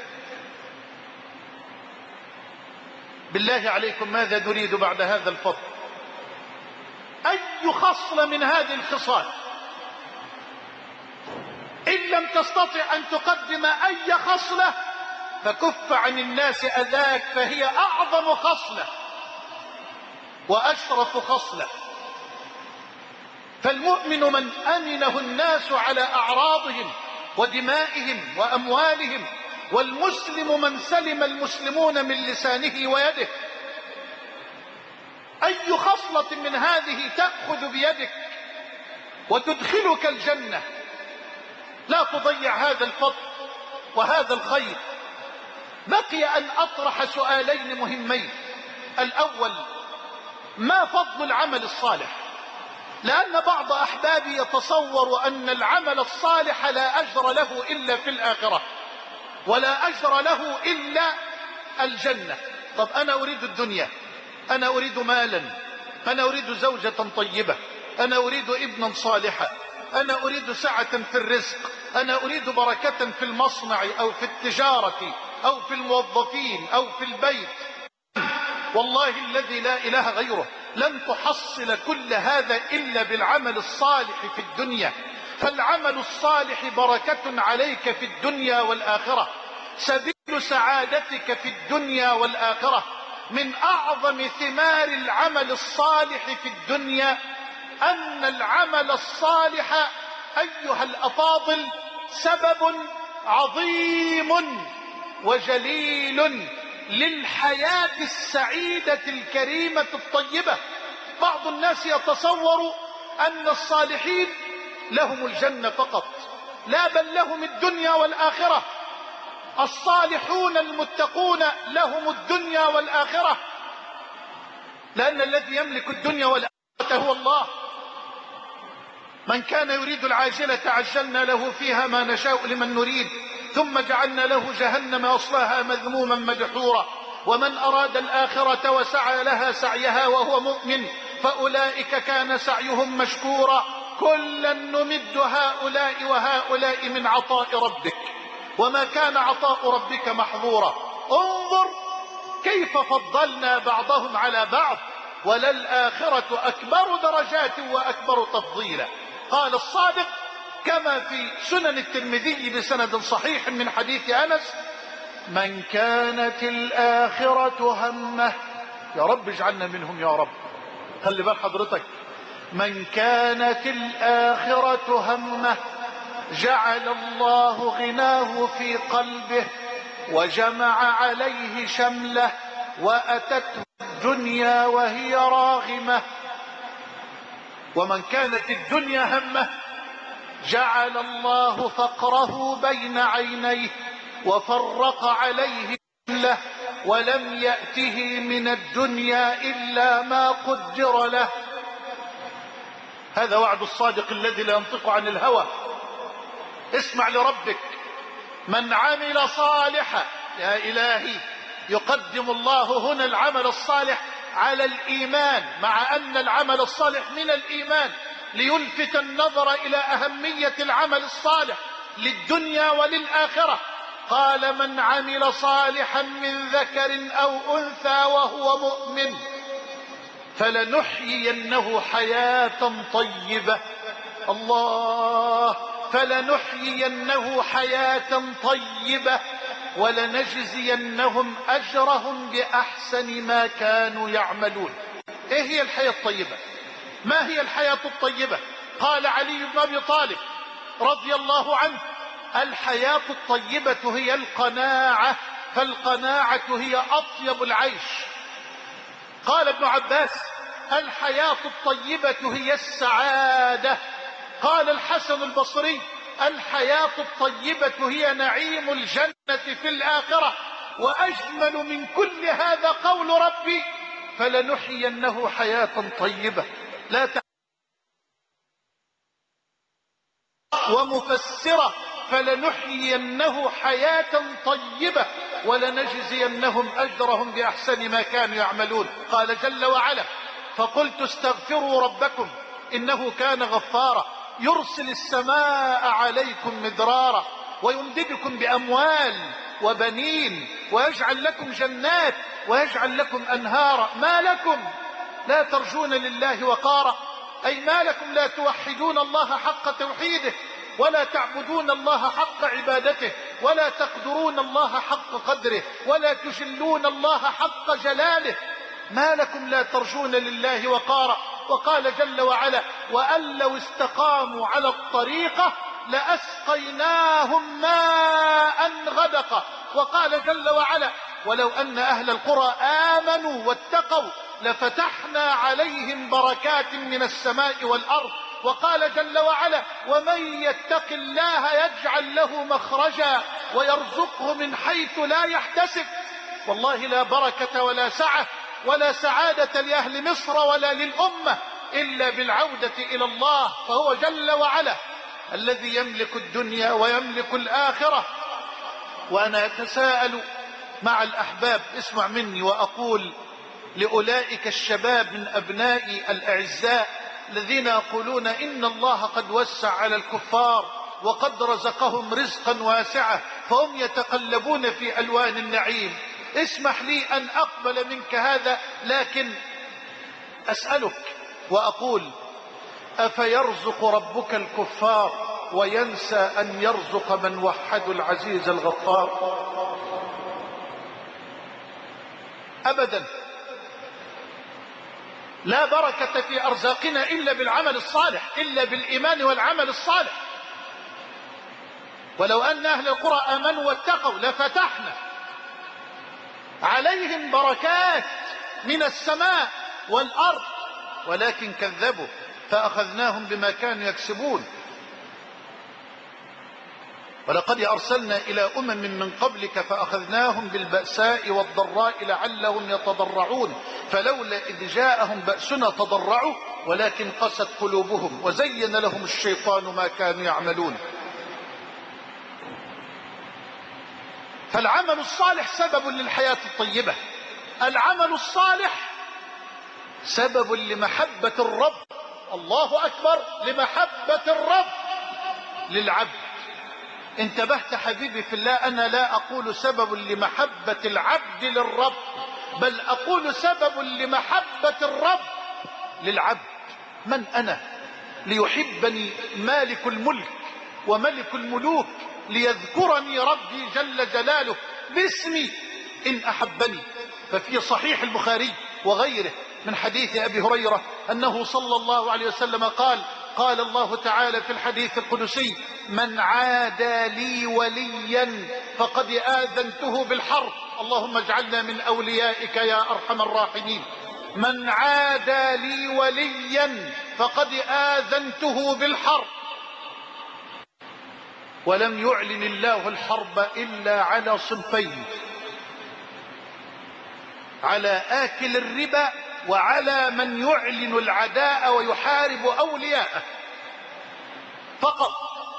S1: بالله عليكم، ماذا نريد بعد هذا الفضل؟ أي خصلة من هذه الخصال إن لم تستطع أن تقدم أي خصلة فكف عن الناس أذاك، فهي أعظم خصلة وأشرف خصلة. فالمؤمن من أمنه الناس على أعراضهم ودمائهم وأموالهم، والمسلم من سلم المسلمون من لسانه ويده. أي خصلة من هذه تأخذ بيدك وتدخلك الجنة. لا تضيع هذا الفضل وهذا الخير. بقي أن أطرح سؤالين مهمين. الأول: ما فضل العمل الصالح؟ لأن بعض أحبابي يتصور أن العمل الصالح لا أجر له إلا في الآخرة، ولا أجر له إلا الجنة. طب أنا أريد الدنيا، أنا أريد مالا، أنا أريد زوجة طيبة، أنا أريد ابنا صالحا، أنا أريد سعة في الرزق، أنا أريد بركة في المصنع أو في التجارة أو في الموظفين أو في البيت. والله الذي لا إله غيره لن تحصل كل هذا إلا بالعمل الصالح في الدنيا. فالعمل الصالح بركة عليك في الدنيا والآخرة، سبيل سعادتك في الدنيا والآخرة. من أعظم ثمار العمل الصالح في الدنيا أن العمل الصالح أيها الأفاضل سبب عظيم وجليل للحياة السعيدة الكريمة الطيبة. بعض الناس يتصور أن الصالحين لهم الجنة فقط، لا، بل لهم الدنيا والآخرة. الصالحون المتقون لهم الدنيا والآخرة، لأن الذي يملك الدنيا والآخرة هو الله. من كان يريد العاجلة عجلنا له فيها ما نشاء لمن نريد ثم جعلنا له جهنم يصلاها مذموما مدحورا. ومن أراد الآخرة وسعى لها سعيها وهو مؤمن فأولئك كان سعيهم مشكورا. كلا نمد هؤلاء وهؤلاء من عطاء ربك وما كان عطاء ربك محظورا. انظر كيف فضلنا بعضهم على بعض، وللآخرة أكبر درجات وأكبر تفضيلا. قال الصادق كما في سنن الترمذي بسند صحيح من حديث أنس: من كانت الآخرة همه، يا رب اجعلنا منهم يا رب. خلي بال حضرتك، من كانت الآخرة همه جعل الله غناه في قلبه وجمع عليه شمله وأتته الدنيا وهي راغمة. ومن كانت الدنيا همه جعل الله فقره بين عينيه وفرق عليه شمله ولم يأته من الدنيا إلا ما قدر له. هذا وعد الصادق الذي لا ينطق عن الهوى. اسمع لربك. من عمل صالحا، يا إلهي، يقدم الله هنا العمل الصالح على الإيمان، مع أن العمل الصالح من الإيمان، ليلفت النظر إلى أهمية العمل الصالح للدنيا وللآخرة. قال: من عمل صالحا من ذكر أو أنثى وهو مؤمن فلنحيينه حياة طيبة. الله! فلنحيينه حياة طيبة ولنجزينهم أجرهم بأحسن ما كانوا يعملون. إيه هي الحياة الطيبة؟ ما هي الحياة الطيبة؟ قال علي بن أبي طالب رضي الله عنه: الحياة الطيبة هي القناعة، فالقناعة هي أطيب العيش. قال ابن عباس: الحياة الطيبة هي السعادة. قال الحسن البصري: الحياة الطيبة هي نعيم الجنة في الآخرة. وأجمل من كل هذا قول ربي: فلنحيينه حياة طيبة. لا ومفسرة: فلنحيينه حياة طيبة ولنجزينهم أجرهم بأحسن ما كانوا يعملون. قال جل وعلا: فقلت استغفروا ربكم إنه كان غفارا يرسل السماء عليكم مدرارا ويمددكم بأموال وبنين ويجعل لكم جنات ويجعل لكم أنهارا. ما لكم لا ترجون لله وقارا؟ أي ما لكم لا توحدون الله حق توحيده، ولا تعبدون الله حق عبادته، ولا تقدرون الله حق قدره، ولا تجلون الله حق جلاله. ما لكم لا ترجون لله وقارا؟ وقال جل وعلا: وأن لو استقاموا على الطريقة لأسقيناهم ماء غدقا. وقال جل وعلا: ولو أن أهل القرى آمنوا واتقوا لفتحنا عليهم بركات من السماء والأرض. وقال جل وعلا: ومن يتق الله يجعل له مخرجا ويرزقه من حيث لا يحتسب. والله لا بركة ولا سعة ولا سعادة لأهل مصر ولا للأمة إلا بالعودة إلى الله، فهو جل وعلا الذي يملك الدنيا ويملك الآخرة. وأنا أتساءل مع الأحباب، اسمع مني وأقول لأولئك الشباب من أبنائي الأعزاء الذين يقولون إن الله قد وسع على الكفار وقد رزقهم رزقا واسعة فهم يتقلبون في ألوان النعيم. اسمح لي أن أقبل منك هذا، لكن أسألك وأقول: أفيرزق ربك الكفار وينسى أن يرزق من وحد العزيز الغفار؟ أبدا. لا بركة في أرزاقنا إلا بالعمل الصالح، إلا بالإيمان والعمل الصالح. ولو أن أهل القرى آمنوا واتقوا لفتحنا عليهم بركات من السماء والأرض، ولكن كذبوا فأخذناهم بما كانوا يكسبون. ولقد أرسلنا إلى أمم من قبلك فأخذناهم بالبأساء والضراء لعلهم يتضرعون فلولا إذ جاءهم بأسنا تضرعوا ولكن قست قلوبهم وزين لهم الشيطان ما كانوا يعملون. فالعمل الصالح سبب للحياة الطيبة. العمل الصالح سبب لمحبة الرب، الله أكبر، لمحبة الرب للعبد. انتبهت حبيبي في الله، أنا لا أقول سبب لمحبة العبد للرب، بل أقول سبب لمحبة الرب للعبد. من أنا ليحبني مالك الملك وملك الملوك ليذكرني ربي جل جلاله باسمي إن أحبني؟ ففي صحيح البخاري وغيره من حديث أبي هريرة أنه صلى الله عليه وسلم قال: قال الله تعالى في الحديث القدسي: من عادى لي وليا فقد آذنته بالحرب. اللهم اجعلنا من أوليائك يا أرحم الراحمين. من عادى لي وليا فقد آذنته بالحرب. ولم يعلن الله الحرب إلا على صنفين: على آكل الربا وعلى من يعلن العداء ويحارب أولياءه فقط.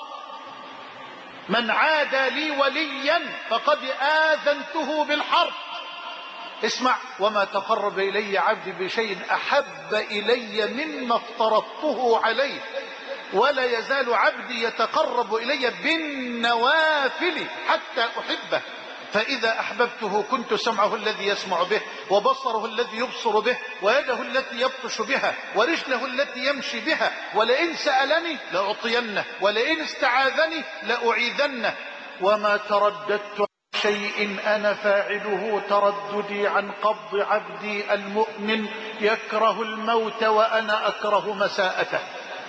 S1: من عادى لي وليا فقد آذنته بالحرب. اسمع: وما تقرب إلي عبدي بشيء أحب إلي مما افترضته عليه ولا يزال عبدي يتقرب إلي بالنوافل حتى أحبه، فإذا أحببته كنت سمعه الذي يسمع به وبصره الذي يبصر به ويده التي يبطش بها ورجله التي يمشي بها، ولئن سألني لأعطينه ولئن استعاذني لأعيذنه. وما ترددت عن شيء أنا فاعله ترددي عن قبض عبدي المؤمن يكره الموت وأنا أكره مساءته.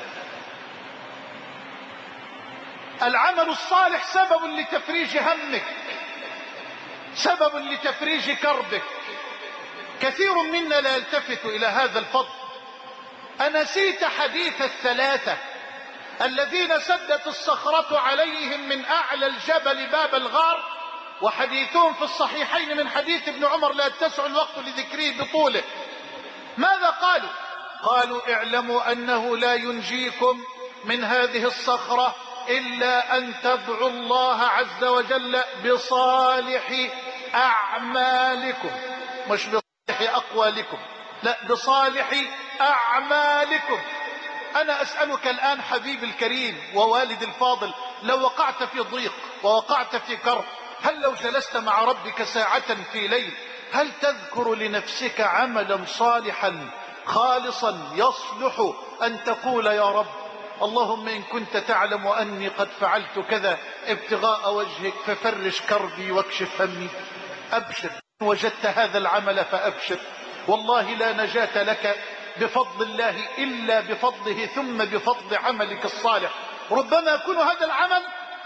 S1: العمل الصالح سبب لتفريج همك، سبب لتفريج كربك. كثير منا لا يلتفت إلى هذا الفضل. أنسيت حديث الثلاثة الذين سدت الصخرة عليهم من أعلى الجبل باب الغار، وحديثهم في الصحيحين من حديث ابن عمر لا يتسع الوقت لذكره بطوله. ماذا قالوا؟ قالوا: اعلموا أنه لا ينجيكم من هذه الصخرة إلا أن تدعوا الله عز وجل بصالح أعمالكم، مش بصالح أقوالكم، لا، بصالح أعمالكم. أنا أسألك الآن حبيبي الكريم ووالد الفاضل، لو وقعت في ضيق ووقعت في كرب، هل لو جلست مع ربك ساعة في ليل هل تذكر لنفسك عملا صالحا خالصا يصلح أن تقول: يا رب اللهم إن كنت تعلم أني قد فعلت كذا ابتغاء وجهك ففرج كربي واكشف همي؟ أبشر، وجدت هذا العمل فأبشر، والله لا نجاة لك بفضل الله إلا بفضله ثم بفضل عملك الصالح. ربما يكون هذا العمل،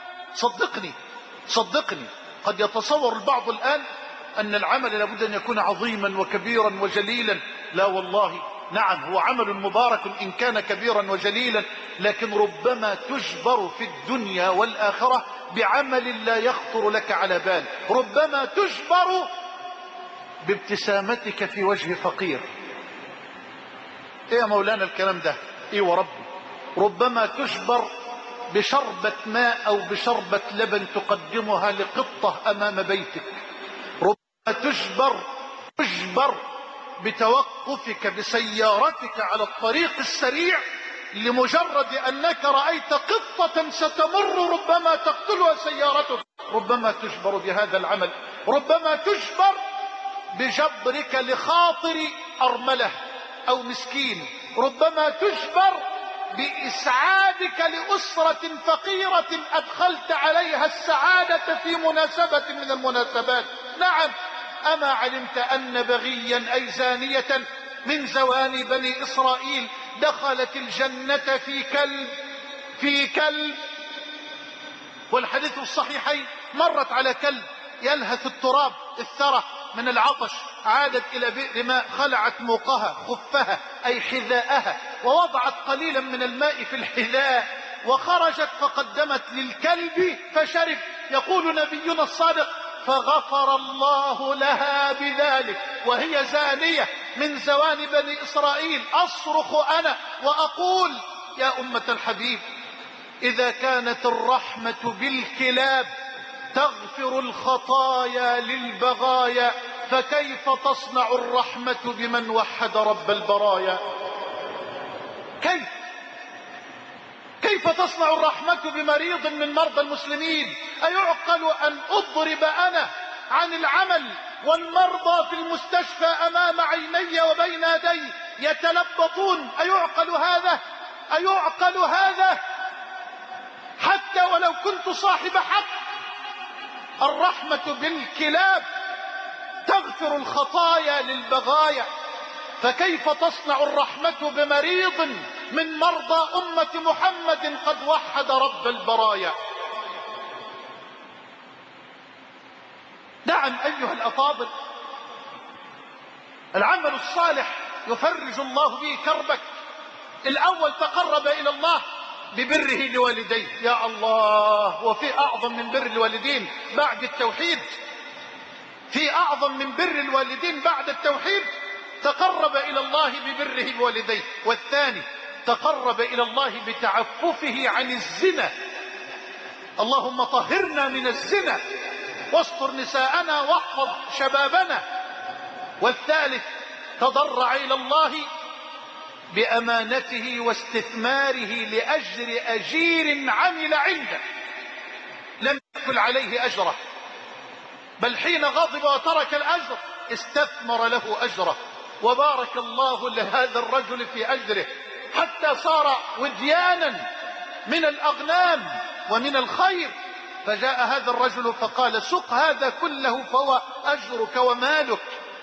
S1: صدقني قد يتصور البعض الآن أن العمل لابد أن يكون عظيما وكبيرا وجليلا. لا والله، نعم هو عمل مبارك إن كان كبيرا وجليلا، لكن ربما تجبر في الدنيا والآخرة بعمل لا يخطر لك على بال. ربما تجبر بابتسامتك في وجه فقير. ايه يا مولانا الكلام ده؟ ايه وربي. ربما تجبر بشربة ماء أو بشربة لبن تقدمها لقطة أمام بيتك. ربما تجبر بتوقفك بسيارتك على الطريق السريع لمجرد أنك رأيت قطة ستمر ربما تقتلها سيارتك. ربما تجبر بهذا العمل. ربما تجبر بجبرك لخاطر أرملة أو مسكين. ربما تجبر بإسعادك لأسرة فقيرة أدخلت عليها السعادة في مناسبة من المناسبات. نعم، أما علمت أن بغيا أي زانية من زواني بني إسرائيل دخلت الجنة في كلب والحديث الصحيحين مرت على كلب يلهث التراب الثرى من العطش، عادت إلى بئر ماء، خلعت موقها خفها أي حذاءها ووضعت قليلا من الماء في الحذاء وخرجت فقدمت للكلب فشرب. يقول نبينا الصادق: فغفر الله لها بذلك وهي زانية من زوان بني إسرائيل. أصرخ أنا وأقول: يا أمة الحبيب، إذا كانت الرحمة بالكلاب تغفر الخطايا للبغايا فكيف تصنع الرحمة بمن وحد رب البرايا؟ كيف تصنع الرحمة بمريض من مرضى المسلمين؟ أيعقل أن أضرب أنا عن العمل والمرضى في المستشفى أمام عيني وبين يدي يتلبطون؟ أيعقل هذا حتى ولو كنت صاحب حق؟ الرحمة بالكلاب تغفر الخطايا للبغايا، فكيف تصنع الرحمة بمريض من مرضى أمة محمد قد وحد رب البرايا؟ نعم أيها الأفاضل، العمل الصالح يفرج الله به كربك. الأول تقرب إلى الله ببره لوالديه. يا الله، وفي أعظم من بر الوالدين بعد التوحيد؟ في أعظم من بر الوالدين بعد التوحيد؟ تقرب إلى الله ببره بوالديه، والثاني تقرب إلى الله بتعففه عن الزنا. اللهم طهرنا من الزنا واستر نساءنا واحفظ شبابنا. والثالث تضرع إلى الله بأمانته واستثماره لأجر أجير عمل عنده لم يأكل عليه أجره، بل حين غضب وترك الأجر استثمر له أجره، وبارك الله لهذا الرجل في أجره حتى صار وديانا من الأغنام ومن الخير. فجاء هذا الرجل فقال سق هذا كله فهو أجرك ومالك،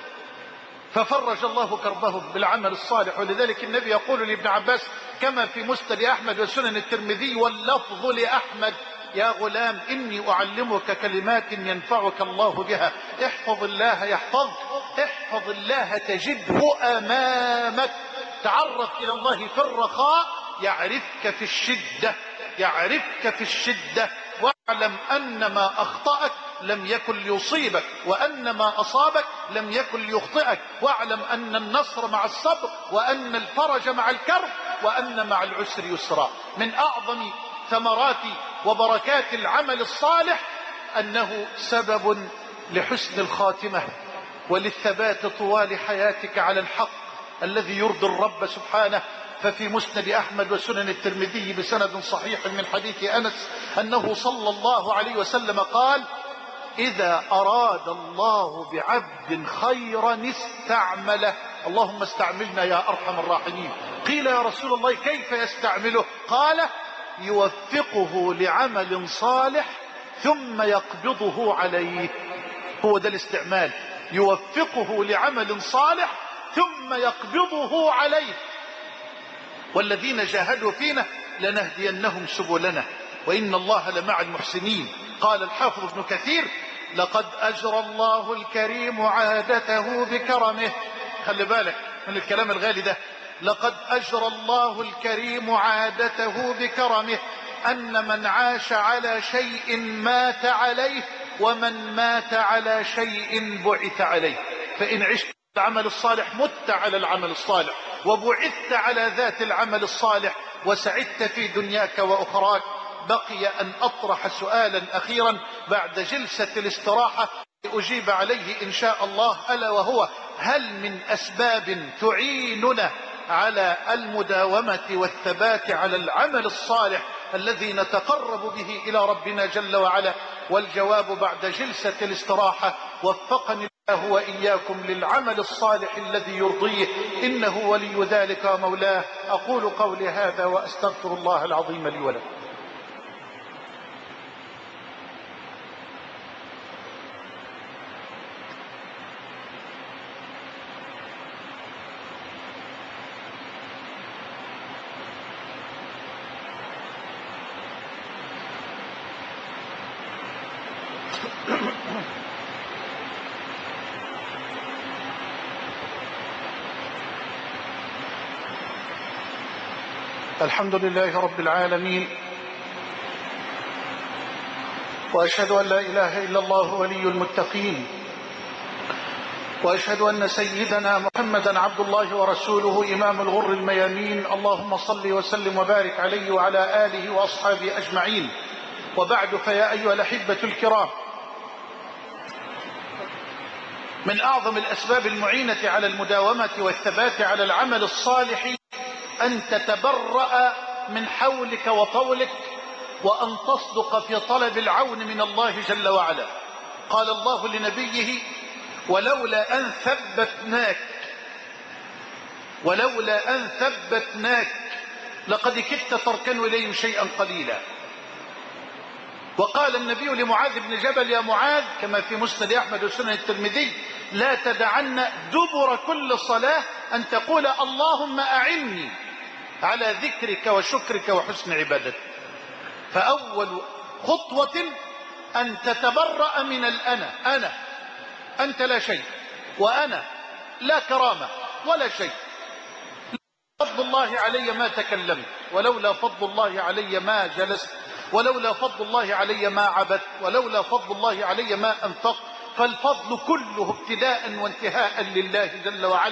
S1: ففرج الله كربه بالعمل الصالح. ولذلك النبي يقول لابن عباس كما في مسند أحمد وسنن الترمذي واللفظ لأحمد: يا غلام إني أعلمك كلمات ينفعك الله بها، احفظ الله يحفظك، احفظ الله تجده أمامك. تعرف إلى الله في الرخاء يعرفك في الشدة، يعرفك في الشدة. واعلم أن ما أخطأك لم يكن ليصيبك، وأن ما أصابك لم يكن ليخطئك. واعلم أن النصر مع الصبر، وأن الفرج مع الكرب، وأن مع العسر يسرا. من أعظم ثمرات وبركات العمل الصالح أنه سبب لحسن الخاتمة وللثبات طوال حياتك على الحق الذي يرضي الرب سبحانه. ففي مسند أحمد وسنن الترمذي بسند صحيح من حديث أنس أنه صلى الله عليه وسلم قال: إذا أراد الله بعبد خيرا استعمله. اللهم استعملنا يا أرحم الراحمين. قيل يا رسول الله كيف يستعمله؟ قال: يوفقه لعمل صالح ثم يقبضه عليه. هو ده الاستعمال، يوفقه لعمل صالح ثم يقبضه عليه. والذين جاهدوا فينا لنهدينهم سبلنا وإن الله لمع المحسنين. قال الحافظ ابن كثير: لقد أجرى الله الكريم عادته بكرمه. خلي بالك من الكلام الغالي ده. لقد أجرى الله الكريم عادته بكرمه أن من عاش على شيء مات عليه، ومن مات على شيء بعث عليه. فإن عشت العمل الصالح مت على العمل الصالح، وبعثت على ذات العمل الصالح، وسعدت في دنياك وأخراك. بقي أن أطرح سؤالا أخيرا بعد جلسة الاستراحة أجيب عليه إن شاء الله، ألا وهو: هل من أسباب تعيننا على المداومة والثبات على العمل الصالح الذي نتقرب به إلى ربنا جل وعلا؟ والجواب بعد جلسة الاستراحة: وفقني الله وإياكم للعمل الصالح الذي يرضيه، إنه ولي ذلك ومولاه. أقول قولي هذا وأستغفر الله العظيم لي ولكم. الحمد لله رب العالمين، وأشهد أن لا إله إلا الله ولي المتقين، وأشهد أن سيدنا محمدا عبد الله ورسوله إمام الغر الميامين. اللهم صل وسلم وبارك عليه وعلى آله وأصحابه أجمعين. وبعد، فيا أيها الأحبة الكرام، من أعظم الأسباب المعينة على المداومة والثبات على العمل الصالح أن تتبرأ من حولك وطولك، وأن تصدق في طلب العون من الله جل وعلا. قال الله لنبيه: ولولا أن ثبتناك لقد كدت تركن إليهم شيئا قليلا. وقال النبي لمعاذ بن جبل: يا معاذ، كما في مسند أحمد وسنن الترمذي: لا تدعن دبر كل صلاة أن تقول اللهم أعني على ذكرك وشكرك وحسن عبادتك. فأول خطوة أن تتبرأ من الأنا. أنت لا شيء، وأنا لا كرامة ولا شيء. فضل الله علي ما تكلمت، ولولا فضل الله علي ما جلست، ولولا فضل الله علي ما عبدت، ولولا فضل الله علي ما أنفقت. فالفضل كله ابتداء وانتهاء لله جل وعلا.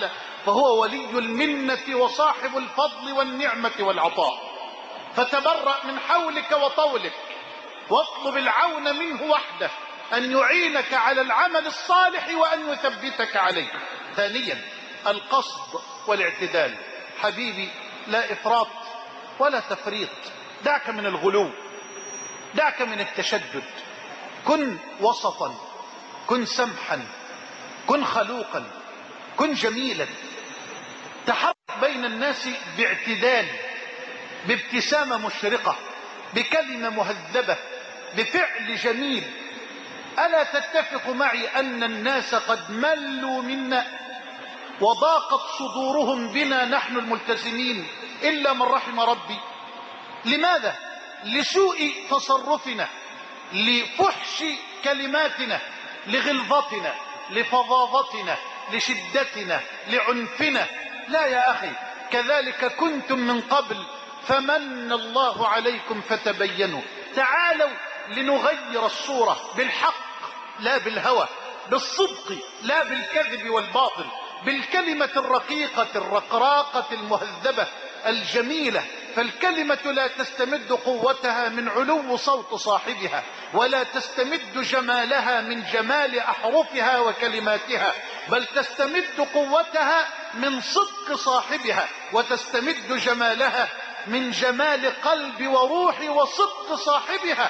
S1: فهو ولي المنة وصاحب الفضل والنعمة والعطاء. فتبرأ من حولك وطولك، واطلب العون منه وحده أن يعينك على العمل الصالح وأن يثبتك عليه. ثانيا القصد والاعتدال. حبيبي، لا إفراط ولا تفريط. دعك من الغلو، دعك من التشدد. كن وسطا، كن سمحا، كن خلوقا، كن جميلا. تحرك بين الناس باعتدال، بابتسامة مشرقة، بكلمة مهذبة، بفعل جميل. ألا تتفق معي أن الناس قد ملوا منا وضاقت صدورهم بنا نحن الملتزمين إلا من رحم ربي؟ لماذا؟ لسوء تصرفنا، لفحش كلماتنا، لغلظتنا، لفظاظتنا، لشدتنا، لعنفنا. لا يا أخي، كذلك كنتم من قبل فمن الله عليكم فتبينوا. تعالوا لنغير الصورة بالحق لا بالهوى، بالصدق لا بالكذب والباطل، بالكلمة الرقيقة الرقراقة المهذبة الجميلة. فالكلمة لا تستمد قوتها من علو صوت صاحبها، ولا تستمد جمالها من جمال أحرفها وكلماتها، بل تستمد قوتها من صدق صاحبها، وتستمد جمالها من جمال قلب وروح وصدق صاحبها.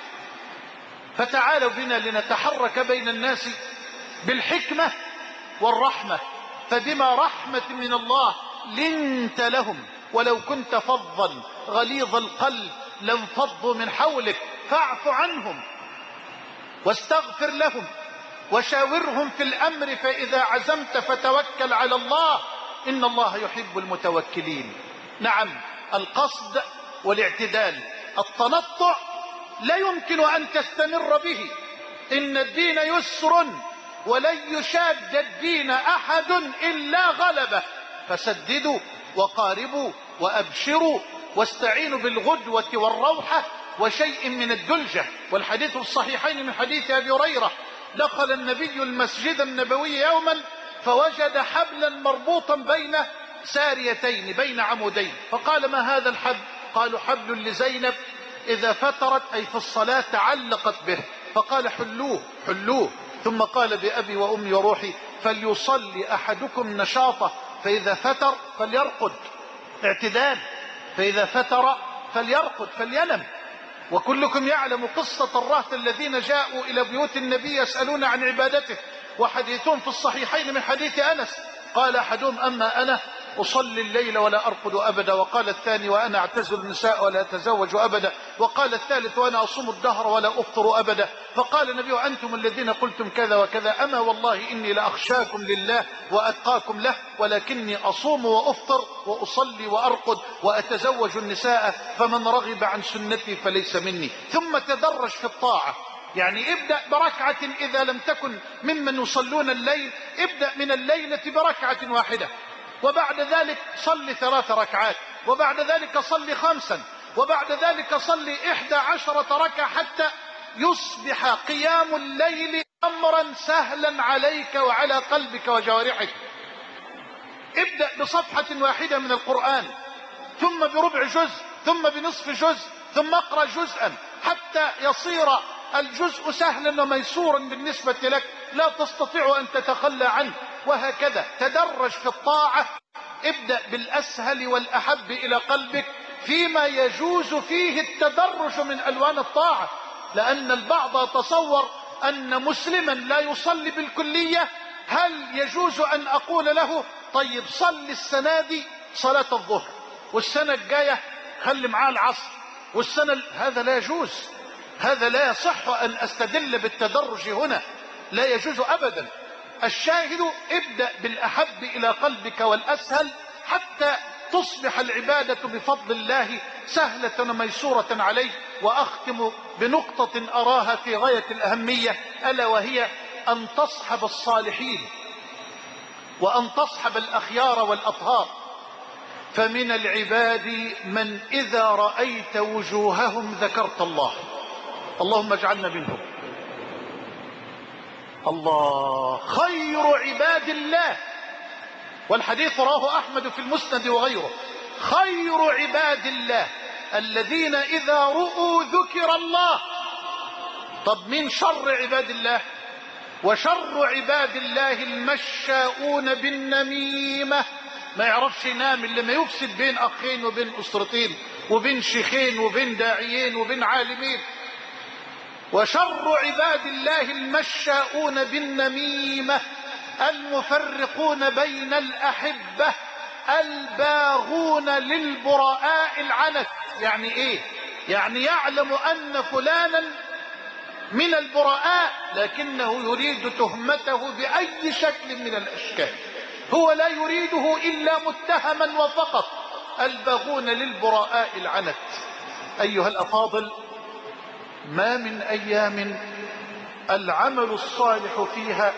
S1: فتعالوا بنا لنتحرك بين الناس بالحكمة والرحمة، فبما رحمة من الله لنت لهم، ولو كنت فظا غليظ القلب لانفضوا من حولك. فاعف عنهم واستغفر لهم وشاورهم في الأمر، فإذا عزمت فتوكل على الله، إن الله يحب المتوكلين. نعم، القصد والاعتدال. التنطع لا يمكن أن تستمر به. إن الدين يسر ولن يشاد الدين أحد إلا غلبه. فسددوا وقاربوا وأبشروا واستعينوا بالغدوة والروحة وشيء من الدلجة. والحديث الصحيحين من حديث أبي هريرة: دخل النبي المسجد النبوي يوما فوجد حبلا مربوطا بين ساريتين، بين عمودين، فقال: ما هذا الحبل؟ قالوا: حبل لزينب إذا فترت أي في الصلاة تعلقت به. فقال: حلوه حلوه. ثم قال: بأبي وأمي وروحي فليصلي أحدكم نشاطه، فإذا فتر فليرقد. اعتدال. فإذا فتر فليرقد فلينم. وكلكم يعلم قصة الرهط الذين جاءوا إلى بيوت النبي يسألون عن عبادته، وحديثهم في الصحيحين من حديث أنس. قال أحدهم: أما أنا أصلي الليل ولا أرقد أبدا. وقال الثاني: وأنا أعتزل النساء ولا أتزوج أبدا. وقال الثالث: وأنا أصوم الدهر ولا أفطر أبدا. فقال النبي: أنتم الذين قلتم كذا وكذا، أما والله إني لأخشاكم لله وأتقاكم له، ولكني أصوم وأفطر وأصلي وأرقد وأتزوج النساء، فمن رغب عن سنتي فليس مني. ثم تدرج في الطاعة، يعني ابدأ بركعة إذا لم تكن ممن يصلون الليل، ابدأ من الليلة بركعة واحدة، وبعد ذلك صل 3 ركعات، وبعد ذلك صل 5، وبعد ذلك صل 11 ركعة، حتى يصبح قيام الليل أمرا سهلا عليك وعلى قلبك وجوارحك. ابدأ بصفحة واحدة من القرآن، ثم بربع جزء، ثم بنصف جزء، ثم اقرأ جزءا حتى يصير الجزء سهلا وميسورا بالنسبة لك، لا تستطيع أن تتخلى عنه. وهكذا تدرج في الطاعة. ابدأ بالأسهل والأحب إلى قلبك فيما يجوز فيه التدرج من ألوان الطاعة، لأن البعض تصور أن مسلما لا يصلي بالكلية هل يجوز أن أقول له: طيب صلي السنة دي صلاة الظهر، والسنة الجاية خلي معاه العصر، هذا لا يجوز. هذا لا يصح أن أستدل بالتدرج هنا، لا يجوز أبدا. الشاهد: ابدأ بالأحب إلى قلبك والأسهل حتى تصبح العبادة بفضل الله سهلة وميسورة عليه. وأختم بنقطة أراها في غاية الأهمية، ألا وهي أن تصحب الصالحين وأن تصحب الأخيار والأطهار. فمن العباد من إذا رأيت وجوههم ذكرت الله. اللهم اجعلنا منهم. الله، خير عباد الله والحديث رواه أحمد في المسند وغيره: خير عباد الله الذين إذا رؤوا ذكر الله. طب من شر عباد الله؟ وشر عباد الله المشاؤون بالنميمة، ما يعرفش ينام إلا ما يفسد بين أخين وبين أسرتين وبين شيخين وبين داعيين وبين عالمين. وشر عباد الله المشاؤون بالنميمة المفرقون بين الأحبة الباغون للبراء العنت. يعني إيه؟ يعني يعلم أن فلانا من البراء لكنه يريد تهمته بأي شكل من الأشكال، هو لا يريده إلا متهما وفقط. الباغون للبراء العنت. أيها الأفاضل، ما من أيام العمل الصالح فيها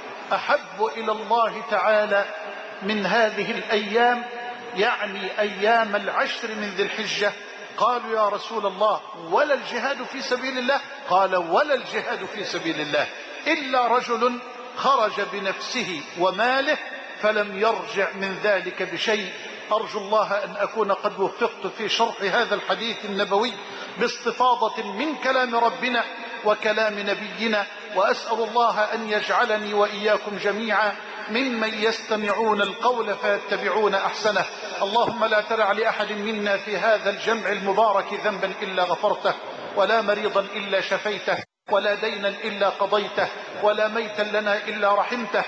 S1: أحب إلى الله تعالى من هذه الأيام، يعني أيام العشر من ذي الحجة. قالوا يا رسول الله ولا الجهاد في سبيل الله؟ قال ولا الجهاد في سبيل الله إلا رجل خرج بنفسه وماله فلم يرجع من ذلك بشيء. أرجو الله أن أكون قد وفقت في شرح هذا الحديث النبوي باستفاضة من كلام ربنا وكلام نبينا، وأسأل الله أن يجعلني وإياكم جميعا ممن يستمعون القول فيتبعون أحسنه. اللهم لا تدع لأحد منا في هذا الجمع المبارك ذنبا إلا غفرته، ولا مريضا إلا شفيته، ولا دينا إلا قضيته، ولا ميتا لنا إلا رحمته،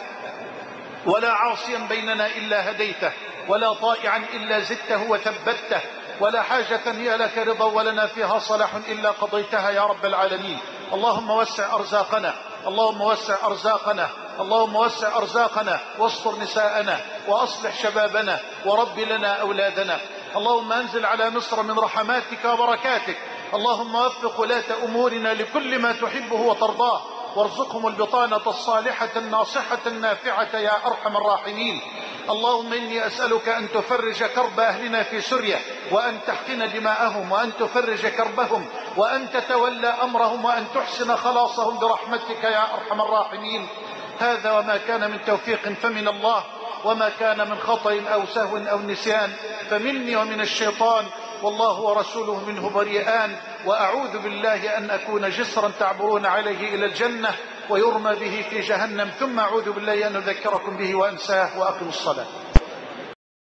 S1: ولا عاصيا بيننا إلا هديته، ولا طائعا إلا زدته وثبته، ولا حاجة هي لك رضا ولنا فيها صلاح إلا قضيتها يا رب العالمين. اللهم وسع أرزاقنا، اللهم وسع أرزاقنا، اللهم وسع أرزاقنا، واستر نساءنا، وأصلح شبابنا، ورب لنا أولادنا. اللهم أنزل على مصر من رحماتك وبركاتك. اللهم وفق ولاة أمورنا لكل ما تحبه وترضاه، وارزقهم البطانة الصالحة الناصحة النافعة يا أرحم الراحمين. اللهم إني أسألك أن تفرج كرب أهلنا في سوريا، وأن تحقن دماءهم، وأن تفرج كربهم، وأن تتولى أمرهم، وأن تحسن خلاصهم برحمتك يا أرحم الراحمين. هذا وما كان من توفيق فمن الله، وما كان من خطأ أو سهو أو نسيان فمني ومن الشيطان، والله ورسوله منه بريئان. وأعوذ بالله أن أكون جسرا تعبرون عليه إلى الجنة ويرمى به في جهنم، ثم أعوذ بالله أن أذكركم به وأنساه. وأقم الصلاة.